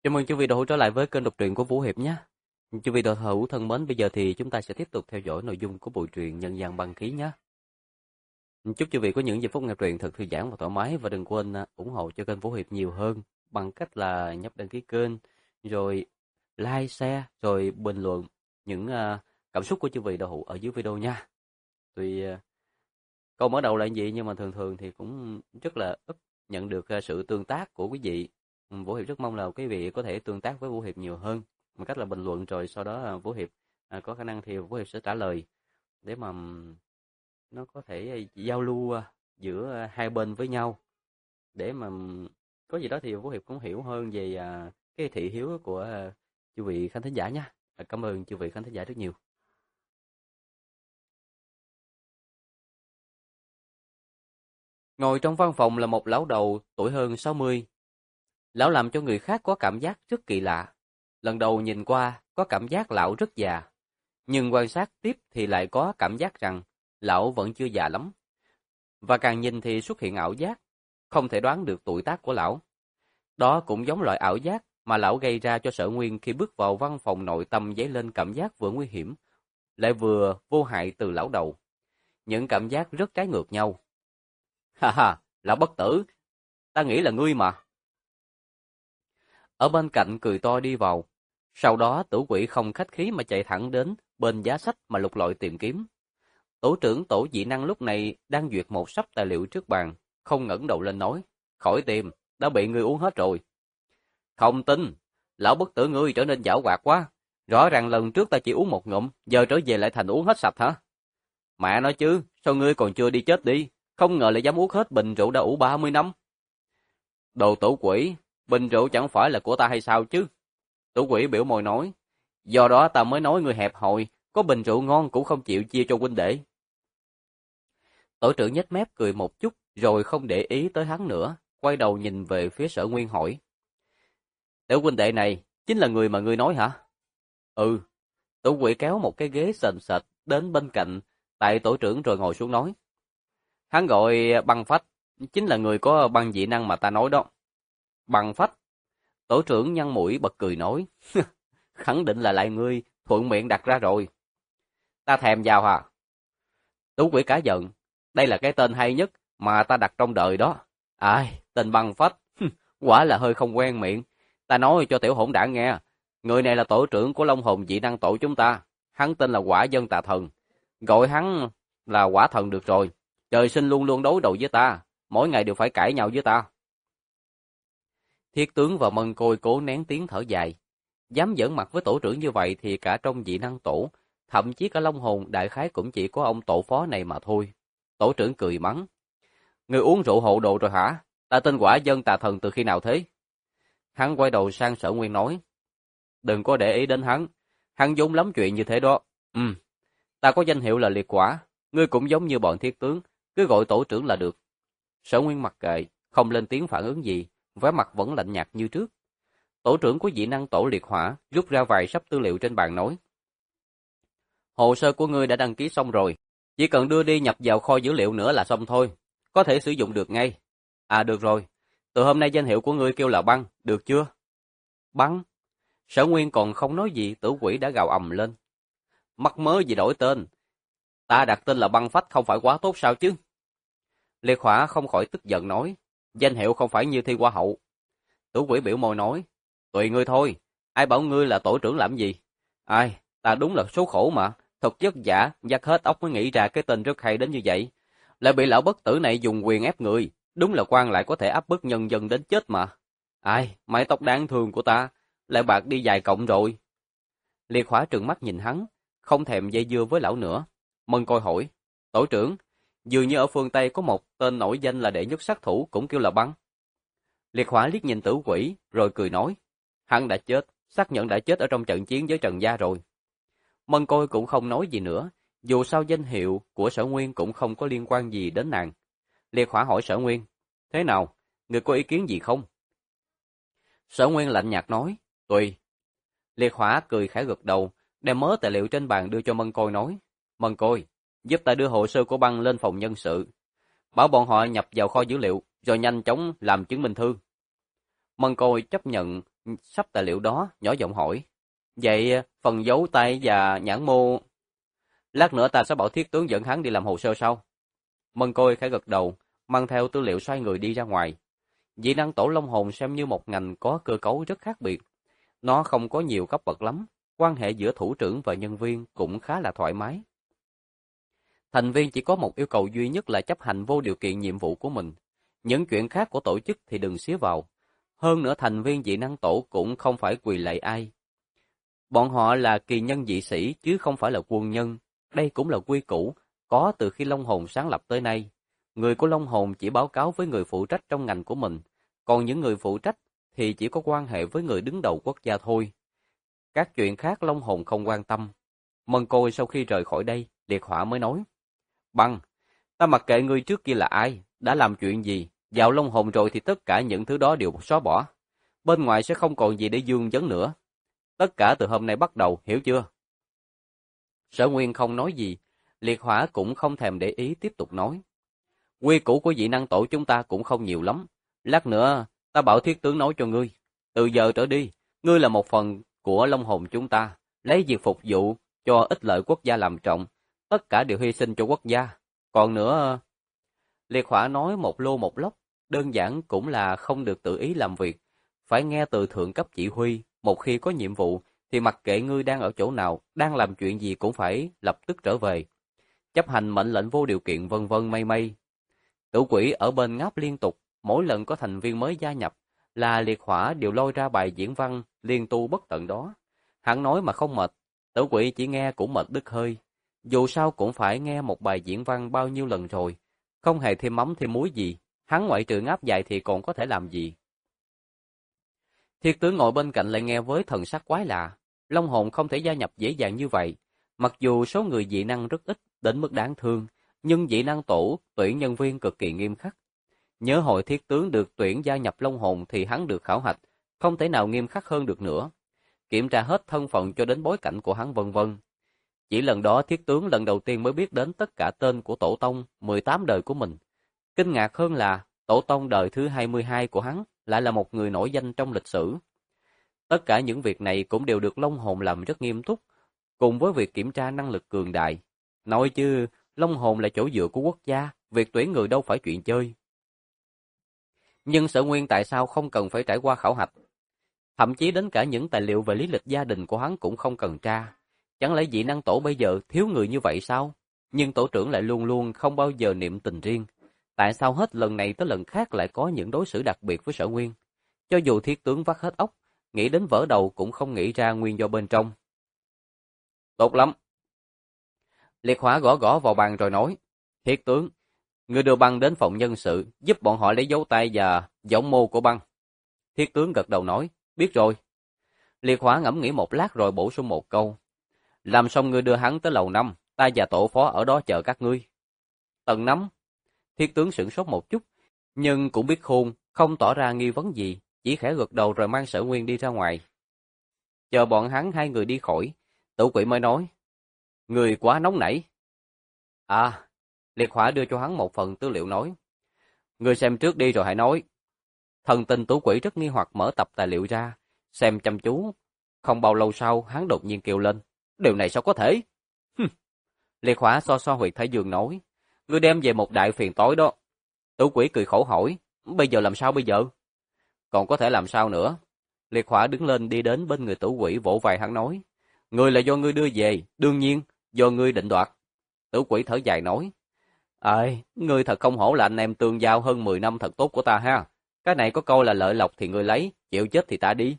Chào mừng quý vị đã trở lại với kênh đọc truyện của Vũ Hiệp nhé. Quý vị đạo hữu thân mến, bây giờ thì chúng ta sẽ tiếp tục theo dõi nội dung của bộ truyện Nhân gian băng khí nhé. Chúc quý vị có những giây phút nghe truyện thật thư giãn và thoải mái, và đừng quên ủng hộ cho kênh Vũ Hiệp nhiều hơn bằng cách là nhấp đăng ký kênh, rồi like, share, rồi bình luận những cảm xúc của quý vị đạo hữu ở dưới video nha. Tuy câu mở đầu là gì nhưng mà thường thường thì cũng rất là ít nhận được sự tương tác của quý vị. Vũ Hiệp rất mong là quý vị có thể tương tác với Vũ Hiệp nhiều hơn bằng cách là bình luận, rồi sau đó Vũ Hiệp có khả năng thì Vũ Hiệp sẽ trả lời để mà nó có thể giao lưu giữa hai bên với nhau, để mà có gì đó thì Vũ Hiệp cũng hiểu hơn về cái thị hiếu của chư vị khán thính giả nhé. Cảm ơn chư vị khán thính giả rất nhiều. Ngồi trong văn phòng là một lão đầu tuổi hơn 60. Lão làm cho người khác có cảm giác rất kỳ lạ. Lần đầu nhìn qua có cảm giác lão rất già, nhưng quan sát tiếp thì lại có cảm giác rằng lão vẫn chưa già lắm. Và càng nhìn thì xuất hiện ảo giác, không thể đoán được tuổi tác của lão. Đó cũng giống loại ảo giác mà lão gây ra cho Sở Nguyên khi bước vào văn phòng, nội tâm dấy lên cảm giác vừa nguy hiểm, lại vừa vô hại từ lão đầu. Những cảm giác rất trái ngược nhau. Ha ha, lão bất tử, ta nghĩ là ngươi mà. Ở bên cạnh cười to đi vào. Sau đó Tử Quỷ không khách khí mà chạy thẳng đến bên giá sách mà lục lọi tìm kiếm. Tổ trưởng tổ dị năng lúc này đang duyệt một sắp tài liệu trước bàn, không ngẩng đầu lên nói: "Khỏi tìm, đã bị ngươi uống hết rồi." "Không tin, lão bất tử ngươi trở nên giảo hoạt quá. Rõ ràng lần trước ta chỉ uống một ngụm, giờ trở về lại thành uống hết sạch hả?" "Mẹ nói chứ, sao ngươi còn chưa đi chết đi, không ngờ lại dám uống hết bình rượu đã ủ 30 năm." "Đồ Tử Quỷ, bình rượu chẳng phải là của ta hay sao chứ?" Tử Quỷ biểu môi nói: "Do đó ta mới nói ngươi hẹp hòi, có bình rượu ngon cũng không chịu chia cho huynh đệ." Tổ trưởng nhếch mép cười một chút, rồi không để ý tới hắn nữa, quay đầu nhìn về phía Sở Nguyên hỏi: "Tiểu huynh đệ này, chính là người mà ngươi nói hả?" "Ừ." Tử Quỷ kéo một cái ghế sền sệt đến bên cạnh tại tổ trưởng rồi ngồi xuống nói: "Hắn gọi Băng Phách, chính là người có băng dị năng mà ta nói đó." "Băng Phách?" Tổ trưởng nhăn mũi bật cười nói: "Khẳng định là lại ngươi thuận miệng đặt ra rồi." "Ta thèm vào hả?" Tú Quỷ cả giận: "Đây là cái tên hay nhất mà ta đặt trong đời đó." "Ai, tên Băng Phách, quả là hơi không quen miệng. Ta nói cho tiểu hỗn đản nghe, người này là tổ trưởng của Long Hồn dị năng tổ chúng ta, hắn tên là Quả Dân Tà Thần, gọi hắn là Quả Thần được rồi. Trời sinh luôn luôn đối đầu với ta, mỗi ngày đều phải cãi nhau với ta." Thiết tướng và Mân Côi cố nén tiếng thở dài. Dám giỡn mặt với tổ trưởng như vậy thì cả trong dị năng tổ, thậm chí cả Long Hồn đại khái cũng chỉ có ông tổ phó này mà thôi. Tổ trưởng cười mắng: "Người uống rượu hộ độ rồi hả? Ta tên Quả Dân Tà Thần từ khi nào thế?" Hắn quay đầu sang Sở Nguyên nói: "Đừng có để ý đến hắn, hắn vốn lắm chuyện như thế đó. Ta có danh hiệu là Liệt Quả, ngươi cũng giống như bọn thiết tướng, cứ gọi tổ trưởng là được." Sở Nguyên mặc kệ, không lên tiếng phản ứng gì, vẻ mặt vẫn lạnh nhạt như trước. Tổ trưởng của dị năng tổ Liệt Hỏa rút ra vài sắp tư liệu trên bàn nói: "Hồ sơ của ngươi đã đăng ký xong rồi, chỉ cần đưa đi nhập vào kho dữ liệu nữa là xong thôi, có thể sử dụng được ngay. À được rồi, từ hôm nay danh hiệu của ngươi kêu là Băng, được chưa?" "Băng?" Sở Nguyên còn không nói gì, Tử Quỷ đã gào ầm lên: "Mắc mớ gì đổi tên, ta đặt tên là Băng Phách không phải quá tốt sao chứ?" Liệt Hỏa không khỏi tức giận nói: "Danh hiệu không phải như thi hoa hậu." Tử Quỷ biểu môi nói: "Tùy ngươi thôi, ai bảo ngươi là tổ trưởng làm gì? Ai, ta đúng là số khổ mà, thật vất vả, vắt hết óc mới nghĩ ra cái tên rất hay đến như vậy. Lại bị lão bất tử này dùng quyền ép người, đúng là quan lại có thể áp bức nhân dân đến chết mà. Ai, mái tóc đáng thương của ta, lại bạc đi vài cộng rồi." Liệt Hỏa trừng mắt nhìn hắn, không thèm dây dưa với lão nữa. Mân Côi hỏi: "Tổ trưởng, dường như ở phương Tây có một tên nổi danh là đệ nhất sát thủ cũng kêu là Băng." Liệt Hỏa liếc nhìn Tử Quỷ, rồi cười nói: "Hắn đã chết, xác nhận đã chết ở trong trận chiến với Trần Gia rồi." Mân Côi cũng không nói gì nữa, dù sao danh hiệu của Sở Nguyên cũng không có liên quan gì đến nàng. Liệt Hỏa hỏi Sở Nguyên: "Thế nào, người có ý kiến gì không?" Sở Nguyên lạnh nhạt nói: "Tùy." Liệt Hỏa cười khẽ gật đầu, đem mớ tài liệu trên bàn đưa cho Mân Côi nói: "Mân Côi, giúp ta đưa hồ sơ của Băng lên phòng nhân sự, bảo bọn họ nhập vào kho dữ liệu, rồi nhanh chóng làm chứng minh thư." Mân Côi chấp nhận sắp tài liệu đó, nhỏ giọng hỏi. Vậy phần dấu tay và nhãn mô, lát nữa ta sẽ bảo Thiết tướng dẫn hắn đi làm hồ sơ sau. Mân Côi khẽ gật đầu, mang theo tư liệu xoay người đi ra ngoài. Dị năng tổ long hồn xem như một ngành có cơ cấu rất khác biệt. Nó không có nhiều cấp bậc lắm, quan hệ giữa thủ trưởng và nhân viên cũng khá là thoải mái. Thành viên chỉ có một yêu cầu duy nhất là chấp hành vô điều kiện nhiệm vụ của mình. Những chuyện khác của tổ chức thì đừng xía vào. Hơn nữa thành viên dị năng tổ cũng không phải quỳ lạy ai. Bọn họ là kỳ nhân dị sĩ chứ không phải là quân nhân. Đây cũng là quy củ, có từ khi Long Hồn sáng lập tới nay. Người của Long Hồn chỉ báo cáo với người phụ trách trong ngành của mình, còn những người phụ trách thì chỉ có quan hệ với người đứng đầu quốc gia thôi. Các chuyện khác Long Hồn không quan tâm. Mân Côi sau khi rời khỏi đây, Liệt Hỏa mới nói. Băng, ta mặc kệ ngươi trước kia là ai, đã làm chuyện gì, vào Long Hồn rồi thì tất cả những thứ đó đều xóa bỏ. Bên ngoài sẽ không còn gì để dương vấn nữa. Tất cả từ hôm nay bắt đầu, hiểu chưa? Sở Nguyên không nói gì, Liệt Hỏa cũng không thèm để ý tiếp tục nói. Quy củ của dị năng tổ chúng ta cũng không nhiều lắm. Lát nữa, ta bảo Thiết tướng nói cho ngươi. Từ giờ trở đi, ngươi là một phần của Long Hồn chúng ta, lấy việc phục vụ cho ích lợi quốc gia làm trọng. Tất cả đều hy sinh cho quốc gia. Còn nữa, Liệt Hỏa nói một lô một lốc, đơn giản cũng là không được tự ý làm việc. Phải nghe từ thượng cấp chỉ huy, một khi có nhiệm vụ, thì mặc kệ ngươi đang ở chỗ nào, đang làm chuyện gì cũng phải lập tức trở về. Chấp hành mệnh lệnh vô điều kiện vân vân mây mây. Tử Quỷ ở bên ngáp liên tục, mỗi lần có thành viên mới gia nhập, là Liệt Hỏa đều lôi ra bài diễn văn liên tu bất tận đó. Hắn nói mà không mệt, Tử Quỷ chỉ nghe cũng mệt đứt hơi. Dù sao cũng phải nghe một bài diễn văn bao nhiêu lần rồi, không hề thêm mắm thêm muối gì, hắn ngoại trừ ngáp dài thì còn có thể làm gì. Thiết tướng ngồi bên cạnh lại nghe với thần sắc quái lạ, Long Hồn không thể gia nhập dễ dàng như vậy, mặc dù số người dị năng rất ít đến mức đáng thương, nhưng dị năng tổ tuyển nhân viên cực kỳ nghiêm khắc. Nhớ hồi Thiết tướng được tuyển gia nhập Long Hồn thì hắn được khảo hạch, không thể nào nghiêm khắc hơn được nữa. Kiểm tra hết thân phận cho đến bối cảnh của hắn vân vân. Chỉ lần đó Thiết tướng lần đầu tiên mới biết đến tất cả tên của tổ tông 18 đời của mình. Kinh ngạc hơn là tổ tông đời thứ 22 của hắn lại là một người nổi danh trong lịch sử. Tất cả những việc này cũng đều được Long Hồn làm rất nghiêm túc, cùng với việc kiểm tra năng lực cường đại. Nói chứ, Long Hồn là chỗ dựa của quốc gia, việc tuyển người đâu phải chuyện chơi. Nhưng Sở Nguyên tại sao không cần phải trải qua khảo hạch? Thậm chí đến cả những tài liệu về lý lịch gia đình của hắn cũng không cần tra. Chẳng lẽ dị năng tổ bây giờ thiếu người như vậy sao? Nhưng tổ trưởng lại luôn luôn không bao giờ niệm tình riêng. Tại sao hết lần này tới lần khác lại có những đối xử đặc biệt với Sở Nguyên? Cho dù Thiết tướng vắt hết óc, nghĩ đến vỡ đầu cũng không nghĩ ra nguyên do bên trong. Tốt lắm. Liệt Hỏa gõ gõ vào bàn rồi nói. Thiết tướng, ngươi đưa băng đến phòng nhân sự, giúp bọn họ lấy dấu tay và giọng mô của băng. Thiết tướng gật đầu nói, biết rồi. Liệt Hỏa ngẫm nghĩ một lát rồi bổ sung một câu. Làm xong ngươi đưa hắn tới lầu 5, ta và tổ phó ở đó chờ các ngươi. Tầng 5. Thiết tướng sửng sốt một chút, nhưng cũng biết khôn, không tỏ ra nghi vấn gì, chỉ khẽ gật đầu rồi mang Sở Nguyên đi ra ngoài. Chờ bọn hắn hai người đi khỏi, Tử Quỷ mới nói, người quá nóng nảy. À, Liệt Hỏa đưa cho hắn một phần tư liệu nói, người xem trước đi rồi hãy nói. Thần tình Tử Quỷ rất nghi hoặc mở tập tài liệu ra, xem chăm chú. Không bao lâu sau, hắn đột nhiên kêu lên, điều này sao có thể? Liệt Hỏa so so huyệt thái dương nói, ngươi đem về một đại phiền toái đó. Tử Quỷ cười khổ hỏi, bây giờ làm sao bây giờ? Còn có thể làm sao nữa? Liệt Hỏa đứng lên đi đến bên người Tử Quỷ vỗ vai hắn nói, ngươi là do ngươi đưa về, đương nhiên, do ngươi định đoạt. Tử Quỷ thở dài nói, ngươi thật không hổ là anh em tương giao hơn 10 năm thật tốt của ta ha. Cái này có câu là lợi lộc thì ngươi lấy, chịu chết thì ta đi.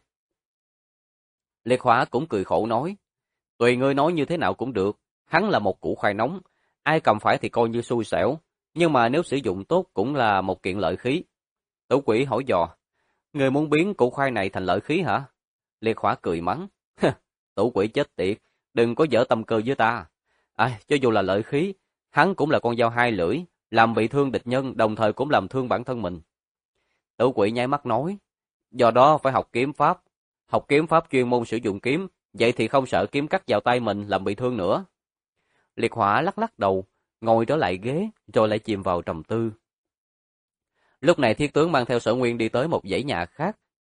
Liệt Hỏa cũng cười khổ nói, tùy ngươi nói như thế nào cũng được, hắn là một củ khoai nóng, ai cầm phải thì coi như xui xẻo, nhưng mà nếu sử dụng tốt cũng là một kiện lợi khí. Tử Quỷ hỏi dò, ngươi muốn biến củ khoai này thành lợi khí hả? Liệt Hỏa cười mắng, Tử Quỷ chết tiệt, đừng có dở tâm cơ với ta. Cho dù là lợi khí, hắn cũng là con dao hai lưỡi, làm bị thương địch nhân đồng thời cũng làm thương bản thân mình. Tử Quỷ nháy mắt nói, do đó phải học kiếm pháp chuyên môn sử dụng kiếm, vậy thì không sợ kiếm cắt vào tay mình làm bị thương nữa. Liệt Hỏa lắc lắc đầu, ngồi trở lại ghế, rồi lại chìm vào trầm tư. Lúc này Thiết tướng mang theo Sở Nguyên đi tới một dãy nhà khác,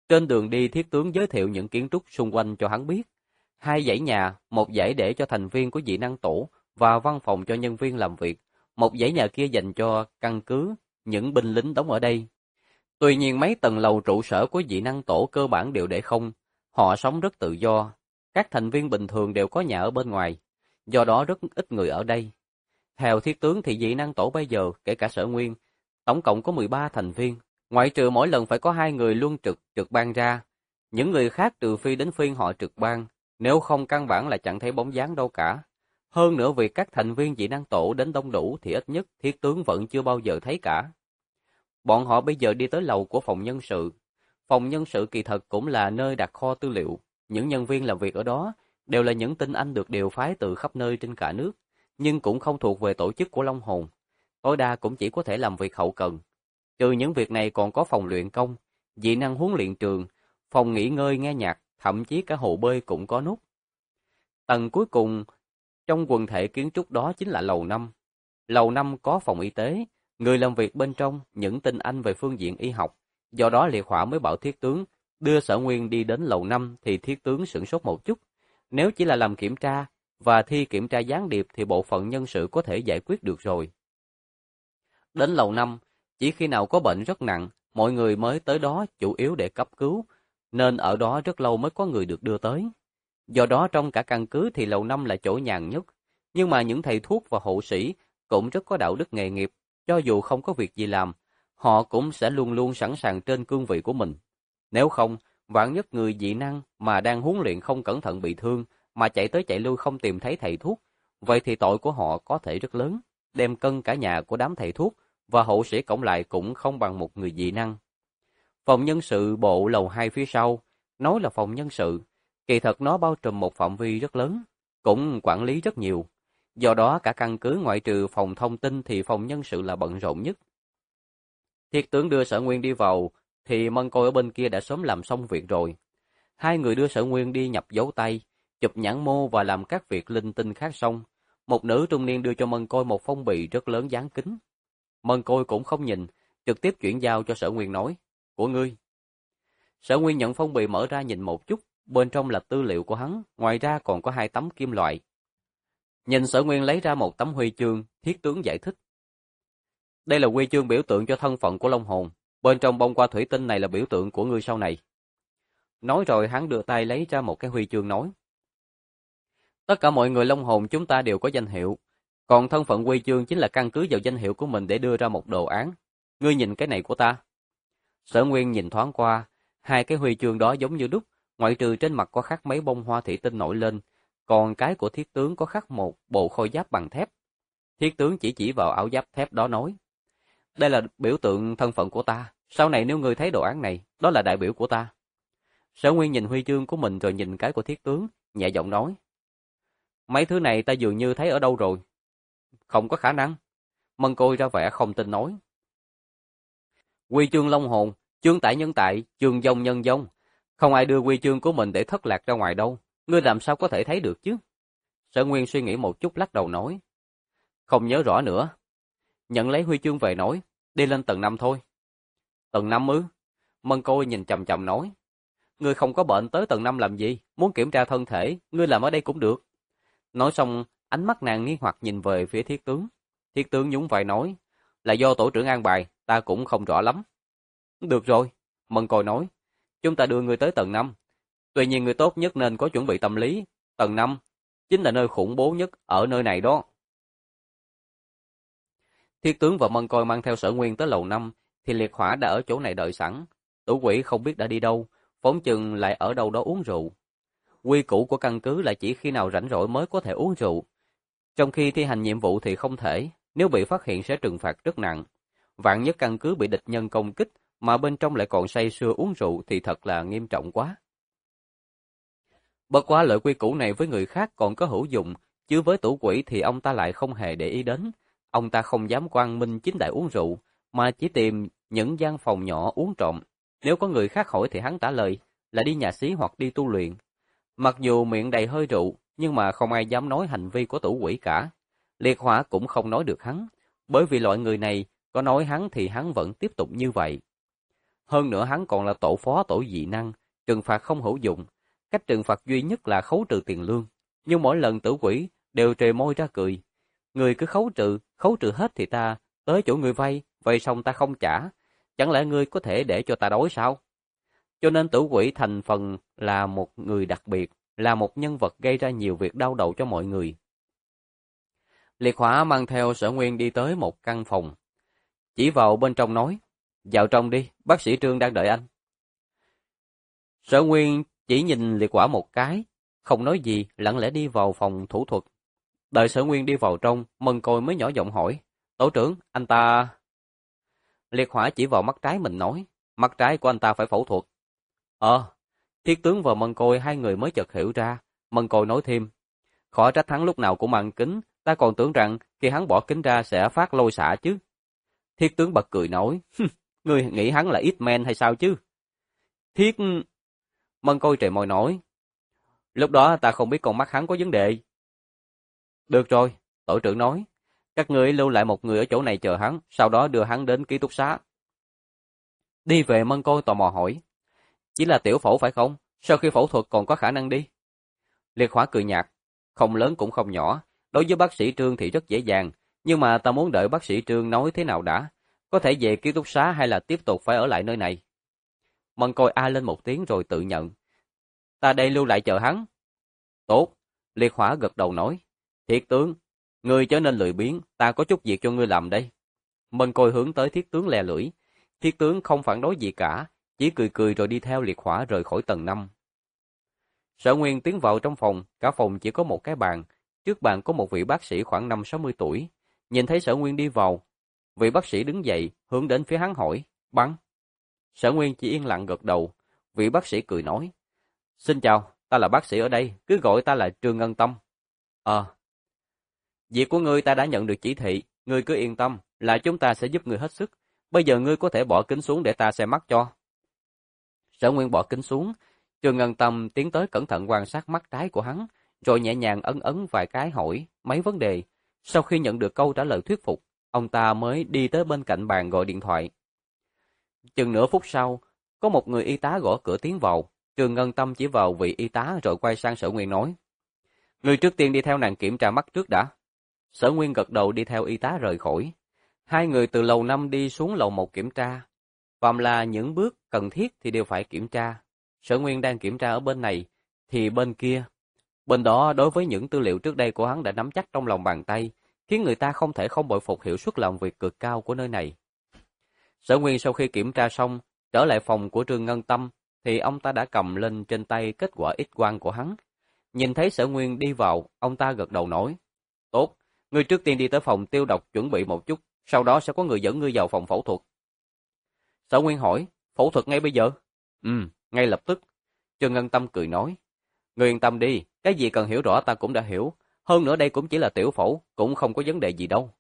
Trên đường đi, Thiết tướng giới thiệu những kiến trúc xung quanh cho hắn biết. 2 dãy nhà, một dãy để cho thành viên của dị năng tổ và văn phòng cho nhân viên làm việc, một dãy nhà kia dành cho căn cứ, những binh lính đóng ở đây. Tuy nhiên mấy tầng lầu trụ sở của dị năng tổ cơ bản đều để không, họ sống rất tự do. Các thành viên bình thường đều có nhà ở bên ngoài, do đó rất ít người ở đây. Theo Thiết tướng thì dị năng tổ bây giờ, kể cả Sở Nguyên, tổng cộng có 13 thành viên, ngoại trừ mỗi lần phải có 2 người luôn trực ban ra. Những người khác trừ phi đến phiên họ trực ban, nếu không căn bản là chẳng thấy bóng dáng đâu cả. Hơn nữa việc các thành viên dị năng tổ đến đông đủ thì ít nhất Thiết tướng vẫn chưa bao giờ thấy cả. Bọn họ bây giờ đi tới lầu của phòng nhân sự. Phòng nhân sự kỳ thật cũng là nơi đặt kho tư liệu. Những nhân viên làm việc ở đó đều là những tinh anh được điều phái từ khắp nơi trên cả nước, nhưng cũng không thuộc về tổ chức của Long Hồn. Tối đa cũng chỉ có thể làm việc hậu cần. Trừ những việc này còn có phòng luyện công, dị năng huấn luyện trường, phòng nghỉ ngơi nghe nhạc, thậm chí cả hồ bơi cũng có nút. Tầng cuối cùng trong quần thể kiến trúc đó chính là lầu 5. Lầu 5 có phòng y tế, người làm việc bên trong những tinh anh về phương diện y học. Do đó Liệt Hỏa mới bảo Thiết tướng đưa Sở Nguyên đi đến lầu 5 thì Thiết tướng sửng sốt một chút. Nếu chỉ là làm kiểm tra và thi kiểm tra gián điệp thì bộ phận nhân sự có thể giải quyết được rồi. Đến lầu 5, chỉ khi nào có bệnh rất nặng, mọi người mới tới đó chủ yếu để cấp cứu, nên ở đó rất lâu mới có người được đưa tới. Do đó trong cả căn cứ thì lầu 5 là chỗ nhàn nhất, nhưng mà những thầy thuốc và hộ sĩ cũng rất có đạo đức nghề nghiệp, cho dù không có việc gì làm, họ cũng sẽ luôn luôn sẵn sàng trên cương vị của mình. Nếu không, vạn nhất người dị năng mà đang huấn luyện không cẩn thận bị thương, mà chạy tới chạy lui không tìm thấy thầy thuốc, vậy thì tội của họ có thể rất lớn, đem cân cả nhà của đám thầy thuốc và hộ sĩ cộng lại cũng không bằng một người dị năng. Phòng nhân sự bộ lầu 2 phía sau, nói là phòng nhân sự, kỳ thật nó bao trùm một phạm vi rất lớn, cũng quản lý rất nhiều. Do đó cả căn cứ ngoại trừ phòng thông tin thì phòng nhân sự là bận rộn nhất. Thiết tướng đưa Sở Nguyên đi vào, thì Mân Côi ở bên kia đã sớm làm xong việc rồi. 2 người đưa Sở Nguyên đi nhập dấu tay, chụp nhãn mô và làm các việc linh tinh khác xong. Một nữ trung niên đưa cho Mân Côi một phong bì rất lớn dán kính. Mân Côi cũng không nhìn, trực tiếp chuyển giao cho Sở Nguyên nói, của ngươi. Sở Nguyên nhận phong bì mở ra nhìn một chút, bên trong là tư liệu của hắn, ngoài ra còn có 2 tấm kim loại. Nhìn Sở Nguyên lấy ra một tấm huy chương, Thiết tướng giải thích. Đây là huy chương biểu tượng cho thân phận của Long Hồn, bên trong bông hoa thủy tinh này là biểu tượng của ngươi sau này. Nói rồi hắn đưa tay lấy ra một cái huy chương nói. Tất cả mọi người Long Hồn chúng ta đều có danh hiệu, còn thân phận huy chương chính là căn cứ vào danh hiệu của mình để đưa ra một đồ án. Ngươi nhìn cái này của ta. Sở Nguyên nhìn thoáng qua, 2 cái huy chương đó giống như đúc, ngoại trừ trên mặt có khắc mấy bông hoa thủy tinh nổi lên, còn cái của Thiết tướng có khắc một bộ khôi giáp bằng thép. Thiết tướng chỉ vào áo giáp thép đó nói. Đây là biểu tượng thân phận của ta, sau này nếu ngươi thấy đồ án này, đó là đại biểu của ta. Sở Nguyên nhìn huy chương của mình rồi nhìn cái của Thiết tướng, nhẹ giọng nói. Mấy thứ này ta dường như thấy ở đâu rồi. Không có khả năng. Mân Côi ra vẻ không tin nói. Huy chương Long Hồn, chương tại nhân tại, chương dông nhân dông. Không ai đưa huy chương của mình để thất lạc ra ngoài đâu. Ngươi làm sao có thể thấy được chứ? Sở Nguyên suy nghĩ một chút lắc đầu nói. Không nhớ rõ nữa. Nhận lấy huy chương về nói, đi lên tầng 5 thôi. Tầng 5 ư? Mân Côi nhìn chằm chằm nói. Ngươi không có bệnh tới tầng 5 làm gì? Muốn kiểm tra thân thể, ngươi làm ở đây cũng được. Nói xong, ánh mắt nàng nghi hoặc nhìn về phía Thiết tướng. Thiết tướng nhún vai nói, là do tổ trưởng an bài, ta cũng không rõ lắm. Được rồi, Mân Côi nói, chúng ta đưa ngươi tới tầng 5. Tuy nhiên ngươi tốt nhất nên có chuẩn bị tâm lý. Tầng 5 chính là nơi khủng bố nhất ở nơi này đó. Thiết tướng và Mân Côi mang theo Sở Nguyên tới lầu 5, thì Liệt Hỏa đã ở chỗ này đợi sẵn. Tử Quỷ không biết đã đi đâu, phóng chừng lại ở đâu đó uống rượu. Quy củ của căn cứ là chỉ khi nào rảnh rỗi mới có thể uống rượu. Trong khi thi hành nhiệm vụ thì không thể, nếu bị phát hiện sẽ trừng phạt rất nặng. Vạn nhất căn cứ bị địch nhân công kích, mà bên trong lại còn say sưa uống rượu thì thật là nghiêm trọng quá. Bất quá lợi quy củ này với người khác còn có hữu dụng, chứ với Tử Quỷ thì ông ta lại không hề để ý đến. Ông ta không dám quang minh chính đại uống rượu, mà chỉ tìm những gian phòng nhỏ uống trộm. Nếu có người khác hỏi thì hắn trả lời là đi nhà xí hoặc đi tu luyện. Mặc dù miệng đầy hơi rượu, nhưng mà không ai dám nói hành vi của Tử Quỷ cả. Liệt Hỏa cũng không nói được hắn, bởi vì loại người này có nói hắn thì hắn vẫn tiếp tục như vậy. Hơn nữa hắn còn là tổ phó tổ dị năng, trừng phạt không hữu dụng. Cách trừng phạt duy nhất là khấu trừ tiền lương. Nhưng mỗi lần Tử Quỷ đều trề môi ra cười. Người cứ khấu trừ hết thì ta tới chỗ người vay xong ta không trả. Chẳng lẽ ngươi có thể để cho ta đói sao? Cho nên Tử Quỷ thành phần là một người đặc biệt, là một nhân vật gây ra nhiều việc đau đầu cho mọi người. Liệt Hỏa mang theo Sở Nguyên đi tới một căn phòng. Chỉ vào bên trong nói, vào trong đi, bác sĩ Trương đang đợi anh. Sở Nguyên chỉ nhìn Liệt Hỏa một cái, không nói gì, lặng lẽ đi vào phòng thủ thuật. Đợi Sở Nguyên đi vào trong, Mân Côi mới nhỏ giọng hỏi, tổ trưởng, anh ta... Liệt Hỏa chỉ vào mắt trái mình nói, mắt trái của anh ta phải phẫu thuật. Thiết tướng và Mân Côi hai người mới chợt hiểu ra, Mân Côi nói thêm, khỏi trách hắn lúc nào cũng mang kính, ta còn tưởng rằng khi hắn bỏ kính ra sẽ phát lôi xạ chứ. Thiết tướng bật cười nói, ngươi nghĩ hắn là ít men hay sao chứ? Thiết... Mân Côi trề môi nói, lúc đó ta không biết con mắt hắn có vấn đề. Được rồi, tổ trưởng nói, các ngươi lưu lại một người ở chỗ này chờ hắn, sau đó đưa hắn đến ký túc xá. Đi về Mân Côi tò mò hỏi, chỉ là tiểu phẫu phải không? Sau khi phẫu thuật còn có khả năng đi. Liệt Hỏa cười nhạt, không lớn cũng không nhỏ, đối với bác sĩ Trương thì rất dễ dàng, nhưng mà ta muốn đợi bác sĩ Trương nói thế nào đã, có thể về ký túc xá hay là tiếp tục phải ở lại nơi này. Mân Côi a lên một tiếng rồi tự nhận, ta đây lưu lại chờ hắn. Tốt, Liệt Hỏa gật đầu nói, Thiết tướng, ngươi trở nên lười biếng, ta có chút việc cho ngươi làm đây. Mân Côi hướng tới Thiết tướng lè lưỡi, Thiết tướng không phản đối gì cả, chỉ cười cười rồi đi theo Liệt Hỏa rời khỏi tầng 5. Sở Nguyên tiến vào trong phòng, cả phòng chỉ có một cái bàn, trước bàn có một vị bác sĩ khoảng 50-60 tuổi. Nhìn thấy Sở Nguyên đi vào, vị bác sĩ đứng dậy, hướng đến phía hắn hỏi, bắn. Sở Nguyên chỉ yên lặng gật đầu, vị bác sĩ cười nói, xin chào, ta là bác sĩ ở đây, cứ gọi ta là Trương Ngân Tâm. Việc của ngươi ta đã nhận được chỉ thị, ngươi cứ yên tâm, là chúng ta sẽ giúp ngươi hết sức. Bây giờ ngươi có thể bỏ kính xuống để ta xem mắt cho. Sở Nguyên bỏ kính xuống, Trương Ngân Tâm tiến tới cẩn thận quan sát mắt trái của hắn, rồi nhẹ nhàng ấn ấn vài cái hỏi mấy vấn đề. Sau khi nhận được câu trả lời thuyết phục, ông ta mới đi tới bên cạnh bàn gọi điện thoại. Chừng nửa phút sau, có một người y tá gõ cửa tiến vào. Trương Ngân Tâm chỉ vào vị y tá rồi quay sang Sở Nguyên nói, người trước tiên đi theo nàng kiểm tra mắt trước đã. Sở Nguyên gật đầu đi theo y tá rời khỏi. Hai người từ lầu 5 đi xuống lầu 1 kiểm tra. Phàm là những bước cần thiết thì đều phải kiểm tra. Sở Nguyên đang kiểm tra ở bên này, thì bên kia. Bên đó đối với những tư liệu trước đây của hắn đã nắm chắc trong lòng bàn tay, khiến người ta không thể không bội phục hiệu suất làm việc cực cao của nơi này. Sở Nguyên sau khi kiểm tra xong, trở lại phòng của Trương Ngân Tâm, thì ông ta đã cầm lên trên tay kết quả X-quang của hắn. Nhìn thấy Sở Nguyên đi vào, ông ta gật đầu nói, tốt, ngươi trước tiên đi tới phòng tiêu độc chuẩn bị một chút, sau đó sẽ có người dẫn ngươi vào phòng phẫu thuật. Sở Nguyên hỏi, phẫu thuật ngay bây giờ? Ngay lập tức. Trương Ngân Tâm cười nói, ngươi yên tâm đi, cái gì cần hiểu rõ ta cũng đã hiểu, hơn nữa đây cũng chỉ là tiểu phẫu, cũng không có vấn đề gì đâu.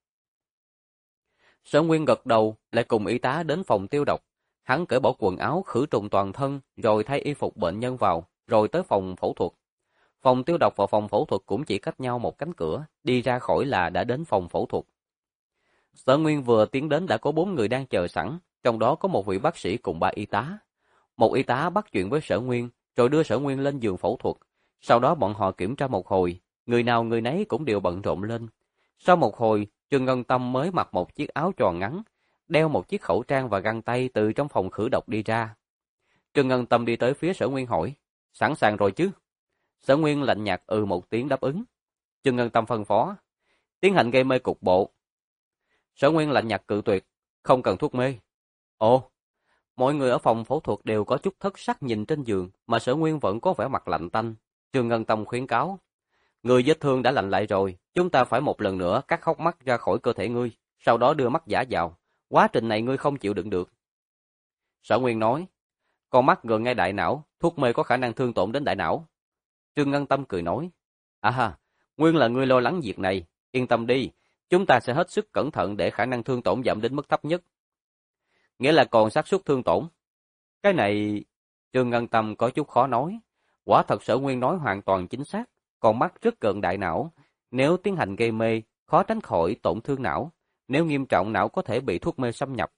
Sở Nguyên gật đầu, lại cùng y tá đến phòng tiêu độc. Hắn cởi bỏ quần áo khử trùng toàn thân, rồi thay y phục bệnh nhân vào, rồi tới phòng phẫu thuật. Phòng tiêu độc và phòng phẫu thuật cũng chỉ cách nhau một cánh cửa, đi ra khỏi là đã đến phòng phẫu thuật. Sở Nguyên vừa tiến đến đã có 4 người đang chờ sẵn, trong đó có một vị bác sĩ cùng 3 y tá. Một y tá bắt chuyện với Sở Nguyên, rồi đưa Sở Nguyên lên giường phẫu thuật. Sau đó bọn họ kiểm tra một hồi, người nào người nấy cũng đều bận rộn lên. Sau một hồi, Trương Ngân Tâm mới mặc một chiếc áo tròn ngắn, đeo một chiếc khẩu trang và găng tay từ trong phòng khử độc đi ra. Trương Ngân Tâm đi tới phía Sở Nguyên hỏi, sẵn sàng rồi chứ? Sở Nguyên lạnh nhạt một tiếng đáp ứng. Trương Ngân Tâm phân phó, tiến hành gây mê cục bộ. Sở Nguyên lạnh nhạt cự tuyệt, không cần thuốc mê. Ồ, mọi người ở phòng phẫu thuật đều có chút thất sắc nhìn trên giường, mà Sở Nguyên vẫn có vẻ mặt lạnh tanh. Trương Ngân Tâm khuyến cáo, người vết thương đã lành lại rồi, chúng ta phải một lần nữa cắt hốc mắt ra khỏi cơ thể ngươi, sau đó đưa mắt giả vào. Quá trình này ngươi không chịu đựng được. Sở Nguyên nói, con mắt gần ngay đại não, thuốc mê có khả năng thương tổn đến đại não. Trương Ngân Tâm cười nói, nguyên là ngươi lo lắng việc này, yên tâm đi, chúng ta sẽ hết sức cẩn thận để khả năng thương tổn giảm đến mức thấp nhất. Nghĩa là còn xác suất thương tổn. Cái này, Trương Ngân Tâm có chút khó nói. Quả thật Sở Nguyên nói hoàn toàn chính xác, con mắt rất gần đại não. Nếu tiến hành gây mê, khó tránh khỏi tổn thương não. Nếu nghiêm trọng não có thể bị thuốc mê xâm nhập.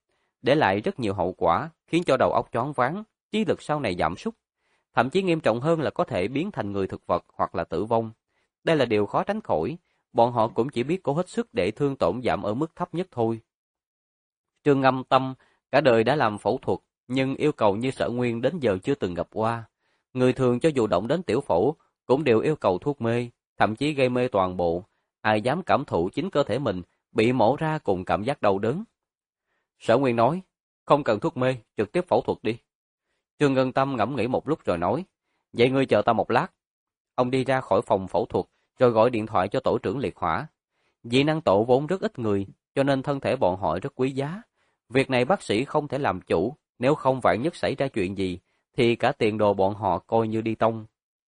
để lại rất nhiều hậu quả, khiến cho đầu óc choáng váng, trí lực sau này giảm sút. Thậm chí nghiêm trọng hơn là có thể biến thành người thực vật hoặc là tử vong. Đây là điều khó tránh khỏi, bọn họ cũng chỉ biết cố hết sức để thương tổn giảm ở mức thấp nhất thôi. Trương Ngâm Tâm cả đời đã làm phẫu thuật, nhưng yêu cầu như Sở Nguyên đến giờ chưa từng gặp qua. Người thường cho dù động đến tiểu phẫu, cũng đều yêu cầu thuốc mê, thậm chí gây mê toàn bộ. Ai dám cảm thụ chính cơ thể mình bị mổ ra cùng cảm giác đau đớn. Sở Nguyên nói, không cần thuốc mê, trực tiếp phẫu thuật đi. Trương Ngân Tâm ngẫm nghĩ một lúc rồi nói, vậy ngươi chờ ta một lát. Ông đi ra khỏi phòng phẫu thuật, rồi gọi điện thoại cho tổ trưởng liệt hỏa. Dị năng tổ vốn rất ít người, cho nên thân thể bọn họ rất quý giá. Việc này bác sĩ không thể làm chủ, nếu không vạn nhất xảy ra chuyện gì, thì cả tiền đồ bọn họ coi như đi tông.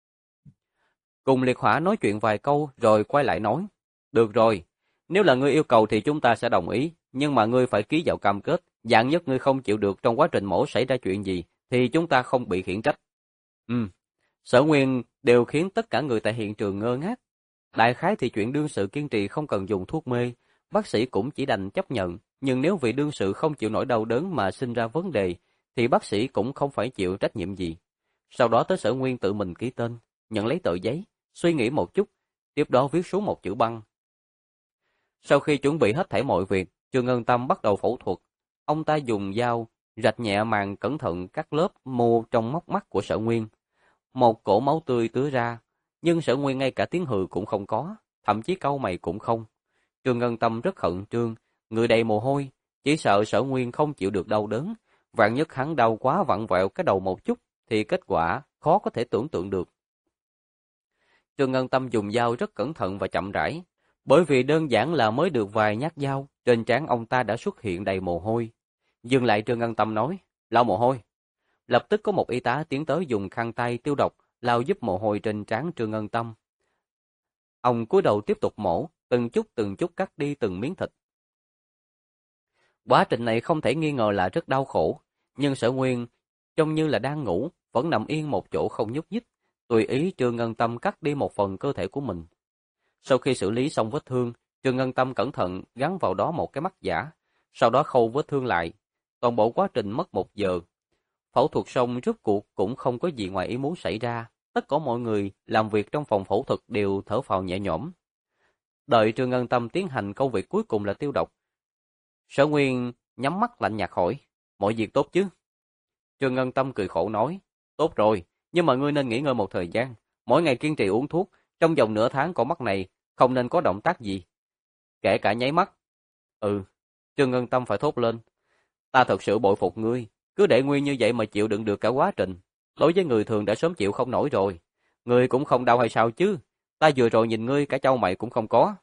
Cùng liệt hỏa nói chuyện vài câu rồi quay lại nói, được rồi, nếu là ngươi yêu cầu thì chúng ta sẽ đồng ý, nhưng mà ngươi phải ký vào cam kết, dạng nhất ngươi không chịu được trong quá trình mổ xảy ra chuyện gì, thì chúng ta không bị khiển trách. Sở Nguyên đều khiến tất cả người tại hiện trường ngơ ngác. Đại khái thì chuyện đương sự kiên trì không cần dùng thuốc mê, bác sĩ cũng chỉ đành chấp nhận, nhưng nếu vì đương sự không chịu nổi đau đớn mà sinh ra vấn đề, thì bác sĩ cũng không phải chịu trách nhiệm gì. Sau đó tới Sở Nguyên tự mình ký tên, nhận lấy tờ giấy, suy nghĩ một chút, tiếp đó viết xuống một chữ băng. Sau khi chuẩn bị hết thảy mọi việc, Trương Ngân Tâm bắt đầu phẫu thuật. Ông ta dùng dao, rạch nhẹ màng cẩn thận các lớp mô trong móc mắt của Sở Nguyên. Một cỗ máu tươi tứa ra, nhưng Sở Nguyên ngay cả tiếng hừ cũng không có, thậm chí cau mày cũng không. Trương Ngân Tâm rất khẩn trương, người đầy mồ hôi, chỉ sợ Sở Nguyên không chịu được đau đớn, vạn nhất hắn đau quá vặn vẹo cái đầu một chút, thì kết quả khó có thể tưởng tượng được. Trương Ngân Tâm dùng dao rất cẩn thận và chậm rãi, bởi vì đơn giản là mới được vài nhát dao, trên trán ông ta đã xuất hiện đầy mồ hôi. Dừng lại Trương Ngân Tâm nói, lau mồ hôi. Lập tức có một y tá tiến tới dùng khăn tay tiêu độc, lau giúp mồ hôi trên trán Trương Ngân Tâm. Ông cúi đầu tiếp tục mổ, từng chút cắt đi từng miếng thịt. Quá trình này không thể nghi ngờ là rất đau khổ, nhưng Sở Nguyên trông như là đang ngủ, vẫn nằm yên một chỗ không nhúc nhích, tùy ý Trương Ngân Tâm cắt đi một phần cơ thể của mình. Sau khi xử lý xong vết thương, Trương Ngân Tâm cẩn thận gắn vào đó một cái mắt giả, sau đó khâu vết thương lại. Toàn bộ quá trình mất 1 giờ. Phẫu thuật xong rốt cuộc cũng không có gì ngoài ý muốn xảy ra. Tất cả mọi người làm việc trong phòng phẫu thuật đều thở phào nhẹ nhõm. Đợi Trương Ngân Tâm tiến hành công việc cuối cùng là tiêu độc. Sở Nguyên nhắm mắt lạnh nhạt hỏi, mọi việc tốt chứ? Trương Ngân Tâm cười khổ nói, tốt rồi, nhưng mà ngươi nên nghỉ ngơi một thời gian, mỗi ngày kiên trì uống thuốc, trong vòng nửa tháng con mắt này không nên có động tác gì. Kể cả nháy mắt. Trương Ngân Tâm phải thốt lên. Ta thật sự bội phục ngươi, cứ để nguyên như vậy mà chịu đựng được cả quá trình. Đối với người thường đã sớm chịu không nổi rồi. Ngươi cũng không đau hay sao chứ? Ta vừa rồi nhìn ngươi cả châu mày cũng không có.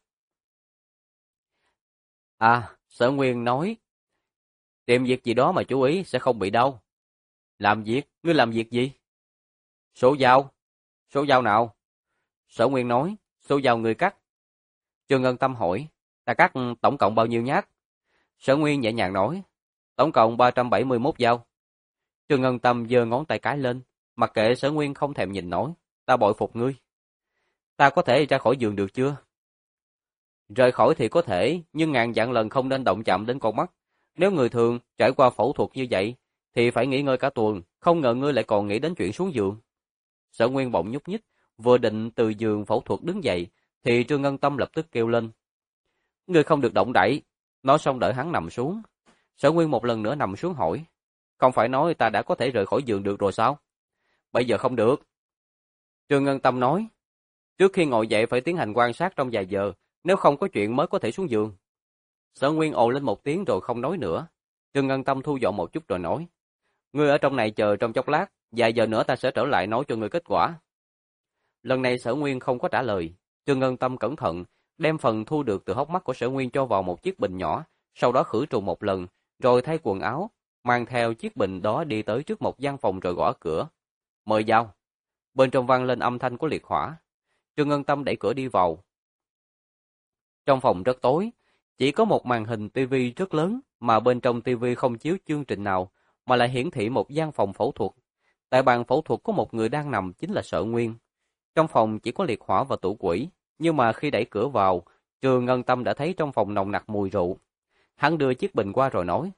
Sở Nguyên nói, tìm việc gì đó mà chú ý sẽ không bị đau. Làm việc? Ngươi làm việc gì? Số dao. Số dao nào? Sở Nguyên nói, số dao ngươi cắt. Trương Ngân Tâm hỏi, ta cắt tổng cộng bao nhiêu nhát? Sở Nguyên nhẹ nhàng nói, tổng cộng 371 dao. Trương Ngân Tâm giơ ngón tay cái lên, mặc kệ Sở Nguyên không thèm nhìn nói, ta bội phục ngươi. Ta có thể ra khỏi giường được chưa? Rời khỏi thì có thể, nhưng ngàn vạn lần không nên động chạm đến con mắt. Nếu người thường trải qua phẫu thuật như vậy, thì phải nghỉ ngơi cả tuần, không ngờ ngươi lại còn nghĩ đến chuyện xuống giường. Sở Nguyên bỗng nhúc nhích, vừa định từ giường phẫu thuật đứng dậy, thì Trương Ngân Tâm lập tức kêu lên. Ngươi không được động đậy. Nói xong đợi hắn nằm xuống. Sở Nguyên một lần nữa nằm xuống hỏi, không phải nói ta đã có thể rời khỏi giường được rồi sao? Bây giờ không được. Trương Ngân Tâm nói, trước khi ngồi dậy phải tiến hành quan sát trong vài giờ, nếu không có chuyện mới có thể xuống giường. Sở Nguyên ồ lên một tiếng rồi không nói nữa. Trương Ngân Tâm thu dọn một chút rồi nói, ngươi ở trong này chờ trong chốc lát, vài giờ nữa ta sẽ trở lại nói cho ngươi kết quả. Lần này Sở Nguyên không có trả lời. Trương Ngân Tâm cẩn thận đem phần thu được từ hốc mắt của Sở Nguyên cho vào một chiếc bình nhỏ, sau đó khử trùng một lần, rồi thay quần áo, mang theo chiếc bình đó đi tới trước một gian phòng rồi gõ cửa. Mời vào. Bên trong vang lên âm thanh của liệt hỏa. Trương Ngân Tâm đẩy cửa đi vào. Trong phòng rất tối, chỉ có một màn hình tivi rất lớn, mà bên trong tivi không chiếu chương trình nào, mà lại hiển thị một gian phòng phẫu thuật. Tại bàn phẫu thuật có một người đang nằm chính là Sở Nguyên. Trong phòng chỉ có liệt hỏa và Tử Quỷ, nhưng mà khi đẩy cửa vào, Trương Ngân Tâm đã thấy trong phòng nồng nặc mùi rượu. Hắn đưa chiếc bình qua rồi nói,